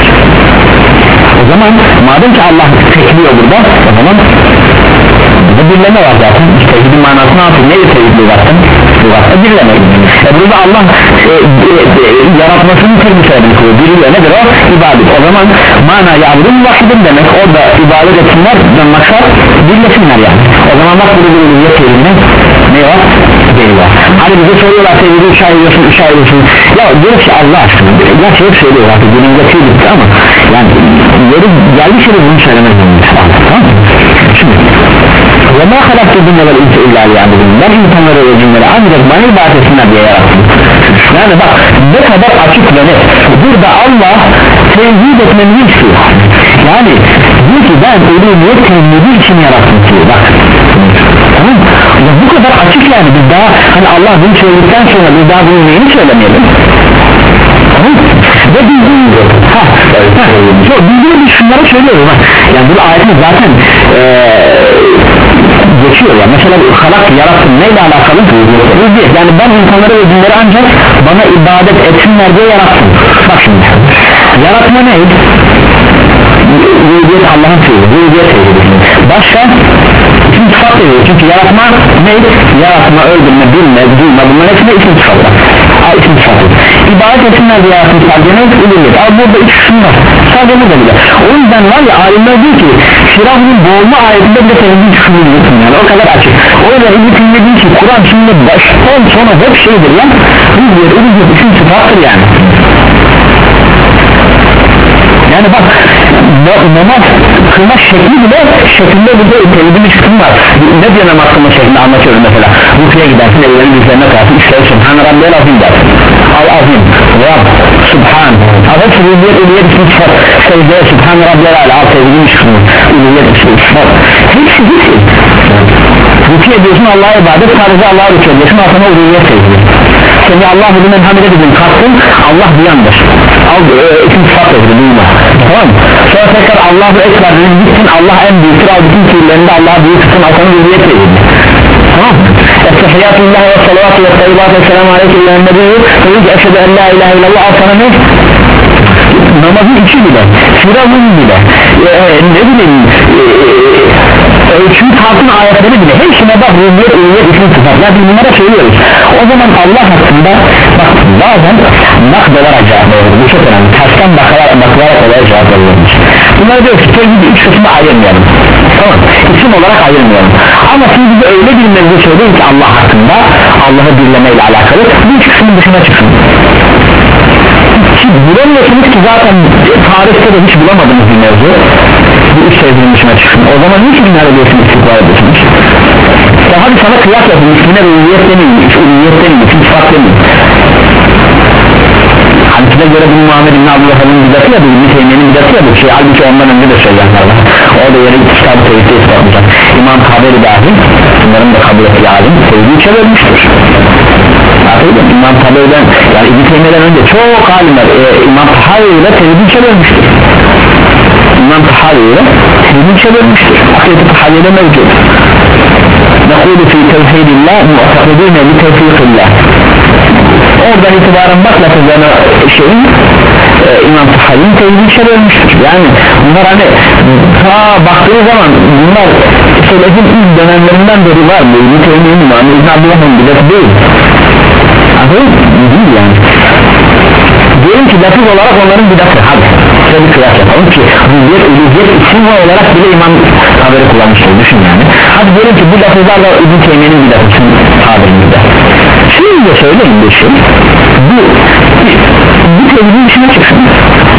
O zaman madem ki Allah tekliyor burada, o zaman burada birleme var zaten. Tevhidin manası ne yapıyor? Neyi tevhidli zaten? Burada birleme. E burada Allah e, e, e, yaratmasının tek bir sebebini koyuyor. Birliğe nedir o? İbadet. O zaman mana ya'budun vahidin demek. Orada ibadet etsinler, maksat birlesinler yani. O zaman bak burada bir uluhiyet tevhidine ne var? Deli var. Hani bize soruyorlar tevhidi üç ayırıyorsun, üç ayırıyorsun. Ya diyor ki Allah aşkına. Ya şey hep söylüyor artık günümüzde tüy bitti ama yani yeri geldi şöyle bunu söylemez miyim? Tamam mı? Şimdi ve ma halaktu dünya vel insa illa liya'budun, ben insanları ve cinleri ancak bana ibadet etsinler diye yarattım. Yani bak ne kadar açık ve net. Burada Allah tevhid etmeni istiyor. Yani diyor ki ben uluhiyet tevhidi için yarattım diyor. Bak tamam mı? Ya bu kadar açık yani, biz daha hani Allah bunu söyledikten sonra biz daha bunu neyini söylemeyelim. Tamam mı? Ve bildiğimiz ha, ha, bildiğimiz şunları söylüyoruz bak. Yani bu ayetin zaten ee, geçiyor ya. Mesela halak yarattım neyle alakalı? Rüzgâr. Yani ben insanları ve cinleri ancak bana ibadet etsinler diye yarattım. Bak şimdi yaratma neydi? Rüzgâr Allah'ın söylüyor. Rüzgâr söylüyor. Başka isim sıfat veriyor. Çünkü yaratma neydi? Yaratma, öldürme, bilme, duyma, bunların hepsinde isim sıfatlar. Al isim sıfatı. İbadet etsinler diye yarattım sadece neydi? Uluhiyet. Al burada üç kısım var. Sadece burada bile. O yüzden var ya alimler diyor ki Firavun'un boğulma ayetinde bile tevhidin çıkımını yutun yani o kadar açık. O yüzden İbn-i diyor ki Kur'an şimdi baştan sona hep şeydir ya. Uluhiyet, uluhiyet isim sıfattır yani. Yani bak namaz kılma şekli bile şeklinde burada tevhidin çıkımı var. Ne diyor namaz kılma şeklinde anlatıyorum mesela. Rukiye gidersin evlerin üzerine kalsın İsrail Subhan Rabbiyel Azim dersin. Al Azim, Rab, Subhan. Ama uluhiyet, uluhiyet isim sıfat. Secdeye Subhan Rabbiyel Azim. Al tevhidin çıkımı. Uluhiyet isim sıfat. Hepsi hepsi. Rukiye ediyorsun Allah'a ibadet, sadece Allah'a rukiye ediyorsun, altına uluhiyet tevhidi. Seni Allah bilinen hamile dedin kalktın, Allah duyandır. Al e, isim sıfat tevhidi duyma. Tamam mı? Sonra tekrar Allah'u ekber dedin gittin, Allah en büyüktür, al bütün fiillerinde Allah'a büyük tutun, altına uluhiyet tevhidi. Tamam mı? Estağfirullah ve salavatü ve sayyidatu ve selamu aleykum ve nebiyyü ve yüce eşhedü en la ilahe illallah, al sana ne? Namazın içi bile, Firavun bile, e, ne bileyim e, ölçümü tartın ayetleri bile hepsine bak rüzgâr, uluhiyet, isim sıfat. Yani biz bunlara söylüyoruz. O zaman Allah hakkında bak bazen nakdalara cevap verilir. Bu çok önemli. Tersten bakarak, bakarak olaya cevap verilir. Bunları diyor ki tevhidi üç kısmı ayırmayalım. Tamam. İsim olarak ayırmayalım. Ama siz bize öyle bir mevzu söyleyin ki Allah hakkında, Allah'ı birlemeyle alakalı bu üç kısmın dışına çıksın. Siz bulamıyorsunuz ki zaten tarihte de hiç bulamadınız bir mevzu. Bu üç sevginin dışına çıksın. O zaman niçin binler ediyorsunuz, istikrar ediyorsunuz? Ya hadi sana kıyak yapın, ismine uluhiyet demeyin, uluhiyet demeyin, isim sıfat demeyin. Hani size göre bu Muhammed bin Abdülvahhab'ın bidatı ya, bu İbn-i Teymiye'nin bidatı ya bu şey, halbuki ondan önce de söyleyenler var. Orada yeri kitabı tevhidde ispatlayacak. İmam Taberi dahi, bunların da kabul ettiği alim, tevhidi üçe bölmüştür. Anladın mı? İmam Taberi'den, yani İbn-i Teymiye'den önce çok alimler, e, İmam Tahavi ile tevhidi üçe bölmüştür. İmam Tahavi ile tevhidi üçe bölmüştür. Akıyeti Tahavi'de mevcut. Nekulu fi tevhidillah, mu'takidine li tevfikillah. Oradan itibaren bak lafızlarına şeyin e, İmam Tahavi'nin tevhidi üçe bölmüştür. Yani bunlar hani ta baktığı zaman bunlar Selefin ilk dönemlerinden beri var mı? İbn-i Teymiye'nin var mı? İbn-i Abdülhamid'in bileti değil. Anladın mı? Değil yani. Diyelim ki lafız olarak onların bidatı. Hadi şöyle bir kıyas yapalım ki rüzgâr, uluhiyet isim olarak bile İmam Taberi kullanmıştır. Düşün yani. Hadi diyelim ki bu lafızlar da İbn-i Teymiye'nin bidatı tabirimizde. Şimdi de söyleyin bir şey. Bu bu tevhidin dışına çıksın.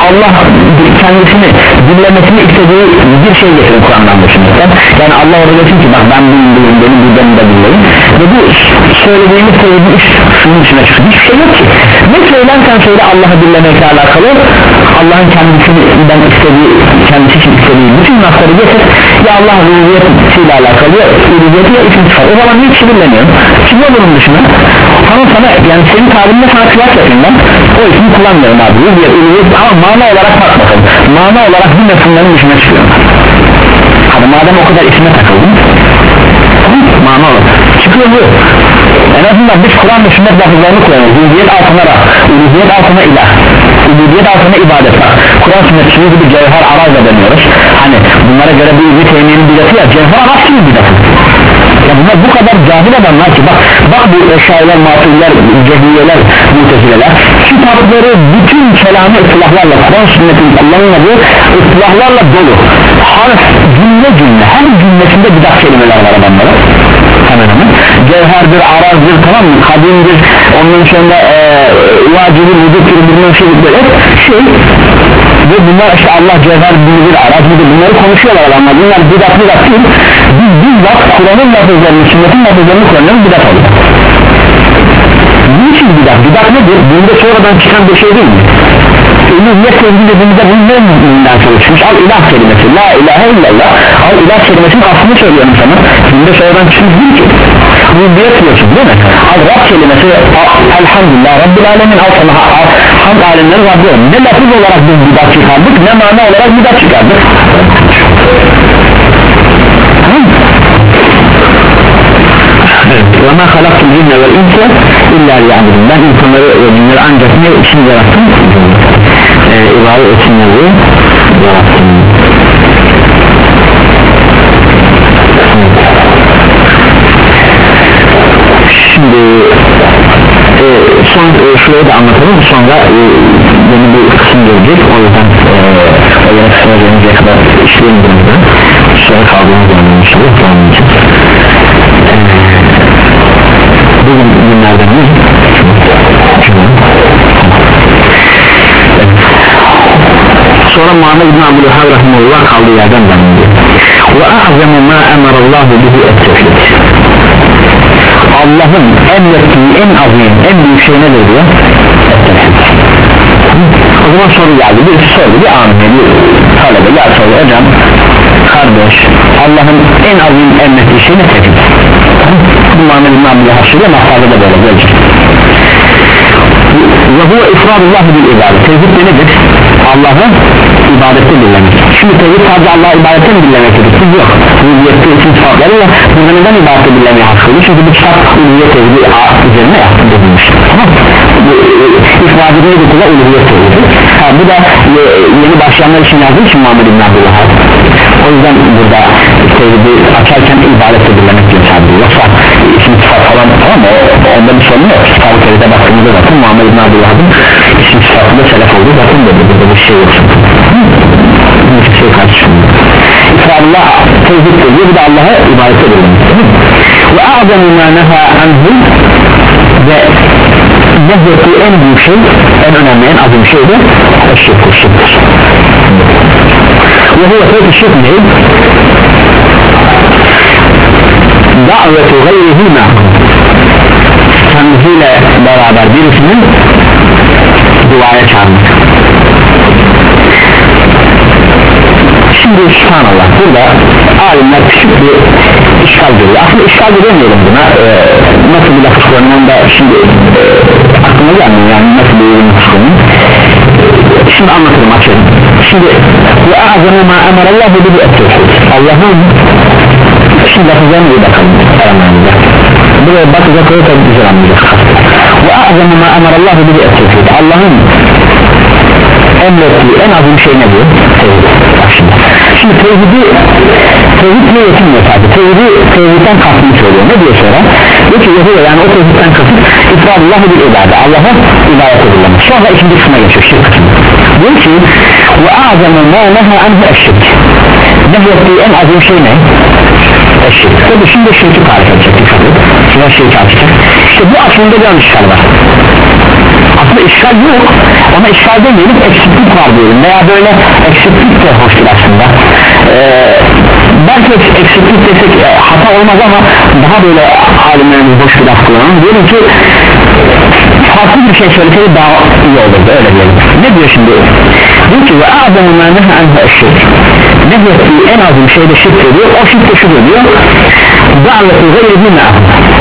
Allah kendisini dinlemesini istediği bir şey getirin Kur'an'dan düşünürsen, yani Allah orada desin ki bak ben bunu bileyim, benim buradan da bileyim ve bu söylediğimiz tevhidin iş şunun içine çıkıyor, hiçbir şey yok ki. Ne söylersen söyle Allah'ı dinlemekle alakalı, Allah'ın kendisinden istediği, kendisi için istediği bütün nasları getir, ya Allah rububiyetiyle alakalı, rububiyetiyle isim sıfat, o zaman hiç dinlemiyorum. Şimdi o bunun dışında tamam sana, yani senin tabirinde sana kıyas yapayım ben, o ismi kullanmıyorum abi, rububiyet, rububiyet, ama mana olarak bak bakalım, mana olarak bu mefhumların dışına çıkıyor. Hadi madem o kadar isme takıldın, mana olarak çıkıyor bu. En azından biz Kur'an ve sünnet lafızlarını kullanıyoruz. Rububiyet altına Rab, rububiyet altına ilah, rububiyet altına ibadet. Kur'an sünnetçiliği gibi cevher arazla deniyoruz. Hani bunlara göre bir ümit emeğinin bidatı ya, cevher araz gibi bidatı. Ya bunlar bu kadar cahil adamlar ki bak, bak bu eşyailer, maturiler, cehmiyeler, mutezileler kitapları bütün kelamı ıslahlarla, Kur'an sünnetin kullanılmadığı ıslahlarla dolu. Harf, cümle cümle, her cümlesinde bidat kelimeler var adamlara. Hemen hemen cevherdir, arazdır, tamam mı, kadimdir, ondan sonra ee, vacibir, vücuttur, bilmem şey böyle şey ve bunlar işte Allah cevher, bildir, araz bildir, bunları konuşuyorlar adamlar, bunlar bidat bidat değil. Biz bizzat Kur'an'ın lafızlarını, sünnetin lafızlarını kullanıyoruz, bidat oluyor. Niçin bidat? Bidat nedir? Bunda sonradan çıkan bir şey değil mi? Uluhiyet tevhid dediğimizde bunun ne müminden çalışmış? Al ilah kelimesi, la ilahe illallah, al ilah kelimesinin aslını söylüyorum sana, bunda sonradan çıkmış değil ki. Rububiyet diyorsun değil mi? Al Rab kelimesi, elhamdülillah Rabbil alemin, al sana al, hamd alemleri Rabbi. Ne lafız olarak biz bidat çıkardık, ne mana olarak bidat çıkardık. ve ma halaktul cinne vel insa illa liya'budun. Ben insanları ve cinleri ancak ne için yarattım? Ee, ibadet etsinler diye yarattım. Şimdi e, son e, şurayı da anlatalım, sonra e, yeni bir kısım gelecek, o yüzden e, o yeni kısma gelinceye kadar işleyelim burada, sonra kaldığımız zaman inşallah devam edeceğiz. E, bugün günlerden ne? Sonra Muhammed İbn Abdülhâb rahimehullah kaldığı yerden devam ediyor. Ve a'zemu ma emarallahu bihi et-tevhid. Allah'ın emrettiği en azim, en büyük şey nedir diyor? O zaman soru geldi, bir soru, bir amine, bir talebe, ya soru hocam, kardeş, Allah'ın en azim emrettiği şey ne tevhid? Bu Muhammed İbn Abdülhâb söylüyor, mahtarda da böyle gelecek. Ve huve ifradullah bil ibadet. Tevhid de nedir? Allah'ı ibadette dinlemek. Şimdi tevhid sadece Allah'ı ibadette mi dinlemektedir? Siz yok. Rububiyette için sıfatlarıyla burada neden ibadette dinlemeye hakkıdır? Çünkü bu kitap uluhiyet tevhidi üzerine yaptırılmış. Tamam mı? İfradını da kula uluhiyet tevhidi. Ha, bu da e, yeni başlayanlar için yazdığı için Muhammed İbn Abdülhâb. O yüzden burada tevhidi açarken ibadette dinlemek diyor sadece. Yoksa isim sıfat falan, tamam mı? Onda bir sorun yok. Sıfat tevhide baktığımızda bakın Muhammed İbn Abdülhâb'ın isim sıfatında selef olduğu bakın da burada bir şey yok. Bir şey karşılıyor. İfradullah tevhid diyor, bir de Allah'a ibadet edelim. Ve a'zamu ma neha anhu, ve nehyettiği en büyük şey, en önemli, en azim şey de eşşirk, şirktir. Ve huve feyt-i şirk ne? Da'vetu gayrihi ma'hum, kendisiyle beraber birisinin duaya çağırmak. Şimdi subhanallah, burada alimler küçük bir işgal görüyor. Aslında işgal görmeyelim buna, ee, nasıl bir lafız kullanımında şimdi e, aklıma gelmiyor, yani nasıl bir ürün kullanım. Şimdi anlatırım, açalım. Şimdi ve a'zamu ma emarallahu bihi et-tevhid. Allah'ın şimdi lafızlarına bir bakalım aramayınca. Buraya bakacak öyle tabi güzel anlayacak. Ve a'zamu ma emarallahu bihi et-tevhid. Allah'ın emrettiği en azim şey ne diyor? Tevhid. Bak şimdi. Şimdi tevhidi, tevhid ne yetinmiyor tabi? Tevhidi, tevhidden kastını söylüyor. Ne diyor sonra? Diyor ki Yahuda, yani o tevhidden kasıt ifradullahı bil ibadet. Allah'a ibadet edilemek. Sonra ikinci kısma geçiyor, şirk kısmı. Diyor ki ve a'zamu ma neha anhu eşşirk. Nehyettiği en azim şey ne? Eşşirk. Tabi şimdi şirki tarif edecek. Sonra şirki açacak. İşte bu aslında bir yanlışlar var. aslında işgal yok, ona işgal demeyelim, eksiklik var diyelim veya böyle eksiklik de hoştur aslında. ee, belki eksiklik desek e, hata olmaz ama daha böyle alimlerimiz boş bir laf kullanalım, diyelim ki farklı bir şey söyleseydi daha iyi olurdu, öyle diyelim. Ne diyor şimdi? Diyor ki ve a'zamu ma neha anhu eşşirk, nehyettiği en az bir şeyde şirk diyor, o şirk de şudur diyor, da'vetu gayrihi ma'hu,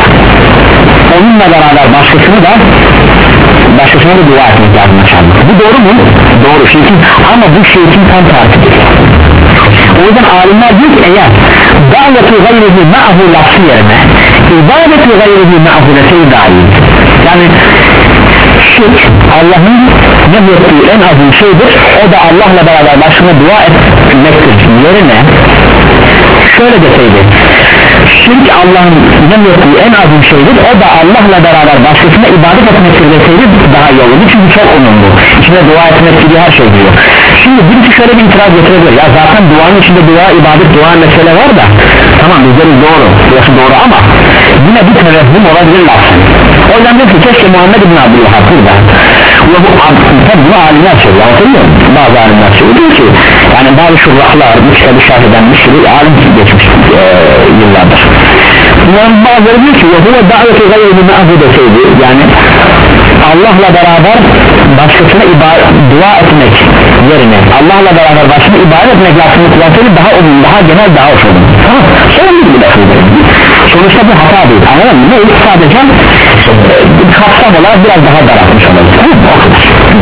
onunla beraber başkasını da başkasına da dua etmek lazım inşallah. Bu doğru mu? Doğru, şirkin, ama bu şirkin tam tarifidir. O yüzden alimler diyor ki eğer da'vetu gayrihi ma'hu lafzı yerine ibadetu gayrihi ma'hu deseydi daha iyi. Yani şirk Allah'ın nehyettiği en azim şeydir, o da Allah'la beraber başına dua etmektir yerine şöyle deseydi, şirk Allah'ın nehyettiği en azim şeydir, o da Allah'la beraber başkasına ibadet etmektir deseydi daha iyi olurdu, çünkü çok önemli, içinde dua etmek gibi her şey diyor. Şimdi birisi şöyle bir itiraz getirebilir, ya zaten duanın içinde dua, ibadet, dua mesele var da tamam bizleriz doğru, burası doğru ama yine bir tevehhüm olabilir lafzı. O yüzden diyor ki keşke Muhammed İbn Abdülvahhab burada ve bu tabi bunu alimler söylüyor, hatırlıyor musun? Bazı alimler söylüyor, diyor ki yani bazı şurrahlar bu kitabı şerh eden bir sürü alim geçmiş e, yıllardır. Bunların bazıları diyor ki ve davet-i gayri ma'hu deseydi, yani Allah'la beraber başkasına dua etmek yerine Allah'la beraber başkasına ibadet etmek lafını kullansaydı daha uzun, daha genel, daha hoş olur. Tamam, sorumlu bir lafı. Sonuçta bu hata değil, anladın mı? Ne? Sadece e, kapsam olarak biraz daha daraltmış olabilir. Tamam mı? O kadar.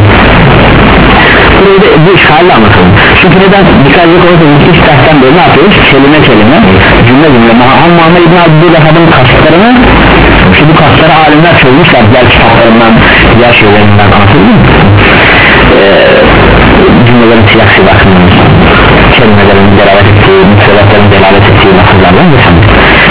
Burayı da bu işgalle anlatalım. Çünkü neden? Dikkat edecek olursa ilk dersten beri ne yapıyoruz? Kelime kelime, cümle cümle Muhammed İbn Abdülvahhab'ın kasıtlarını, işte bu kasıtları alimler çözmüşler diğer kitaplarından, diğer şeylerinden, anlatıldı mı? Ee, cümlelerin siyaksi bakımından, kelimelerin delalet ettiği, müfredatların delalet ettiği lafızlardan geçelim.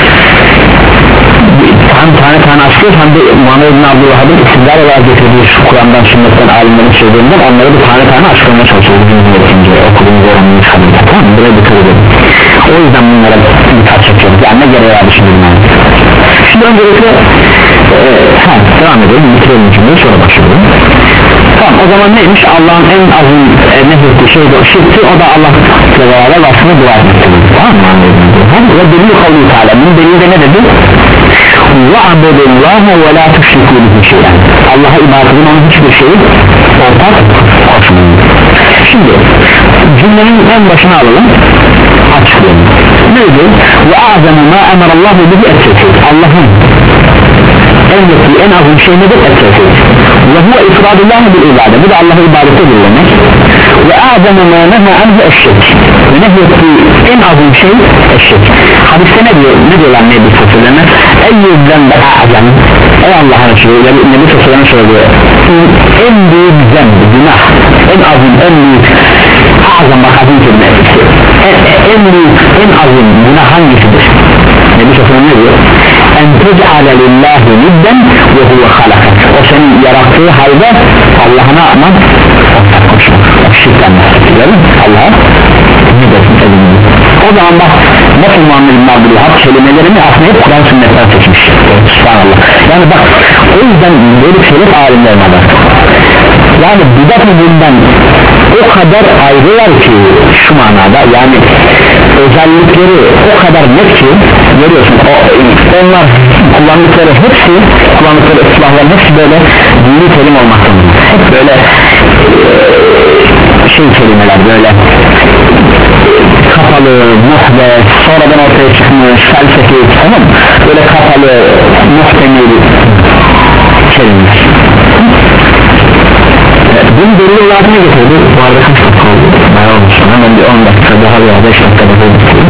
Hem tane tane açıyoruz, hem de Muhammed İbn Abdülvahhab'ın iktidar olarak getirdiği şu Kur'an'dan, sünnetten, alimlerin söylediğinden onları da tane tane açıklamaya çalışıyoruz. Bizim okuduğumuz oranını çıkardık, tamam mı? Buraya dikkat edelim. O yüzden bunlara dikkat çekiyoruz. Yani ne gereği var şimdi bunlar? Şimdi öncelikle e, ha, devam edelim, bitirelim cümleyi, sonra başlayalım. Tamam, o zaman neymiş? Allah'ın en azın e, nehyettiği şey de o şirkti, o da Allah'la beraber aslında dua etmektir. Tamam mı? Ve delil kavli teala, bunun delilde ne dedi? وَعَبُدُ اللّٰهَ وَلَا تُشْرِكُوا بِهِ شَيْئًا, Allah'a ibadetin onun hiçbir şeyi ortak koşmayın. Şimdi cümlenin en başına alalım, açıklayalım. Neydi? وَاَعْزَمُ مَا اَمَرَ اللّٰهُ بِهِ اَتْتَوْحِيدِ, Allah'ın en yettiği en azın şey nedir? Et-tevhid. Ve huve ifradullâhu bil ibade, bu da Allah'a ibadete birlemek. Ve a'zamu mâ neha anhu eşşirk, ve nehyettiği en azın şey eşşirk. Hadiste ne diyor? Ne diyorlar Nebi Sosyalarına? Ey yüzden de a'zam, ey Allah'a Resulü, Nebi Sosyalarına söylüyor, en büyük zemb, günah, en azın, en büyük a'zam, bak azim kelime en, en büyük, en azın günah hangisidir? Nebi Sosyalarına ne diyor? En tec'ale lillahi nidden ve huve halakak, o senin yarattığı halde Allah'a ne yapmak? Ortak koşmak, şirkten bahsediyorum, Allah'a niddetin edinliği. O zaman bak nasıl Muhammed İbn Abdülvahhab kelimelerini aslında hep Kur'an sünnetten seçmiş. Subhanallah. Yani bak o yüzden böyle selef alimlerine bak, yani bidat bundan o kadar ayrılar ki şu manada, yani özellikleri o kadar net ki görüyorsun, o, onlar kullandıkları hepsi, kullandıkları silahların hepsi böyle dini terim olmaktadır. Hep böyle e, şey kelimeler, böyle kapalı, muhbet, sonradan ortaya çıkmış, felsefi, tamam mı? Böyle kapalı, muhtemel kelimeler. Evet, bunu belli olarak ne getirdi? Bu arada kaç dakika oldu? Bayağı olmuş, hemen bir on dakika daha veya beş dakika daha olmuş.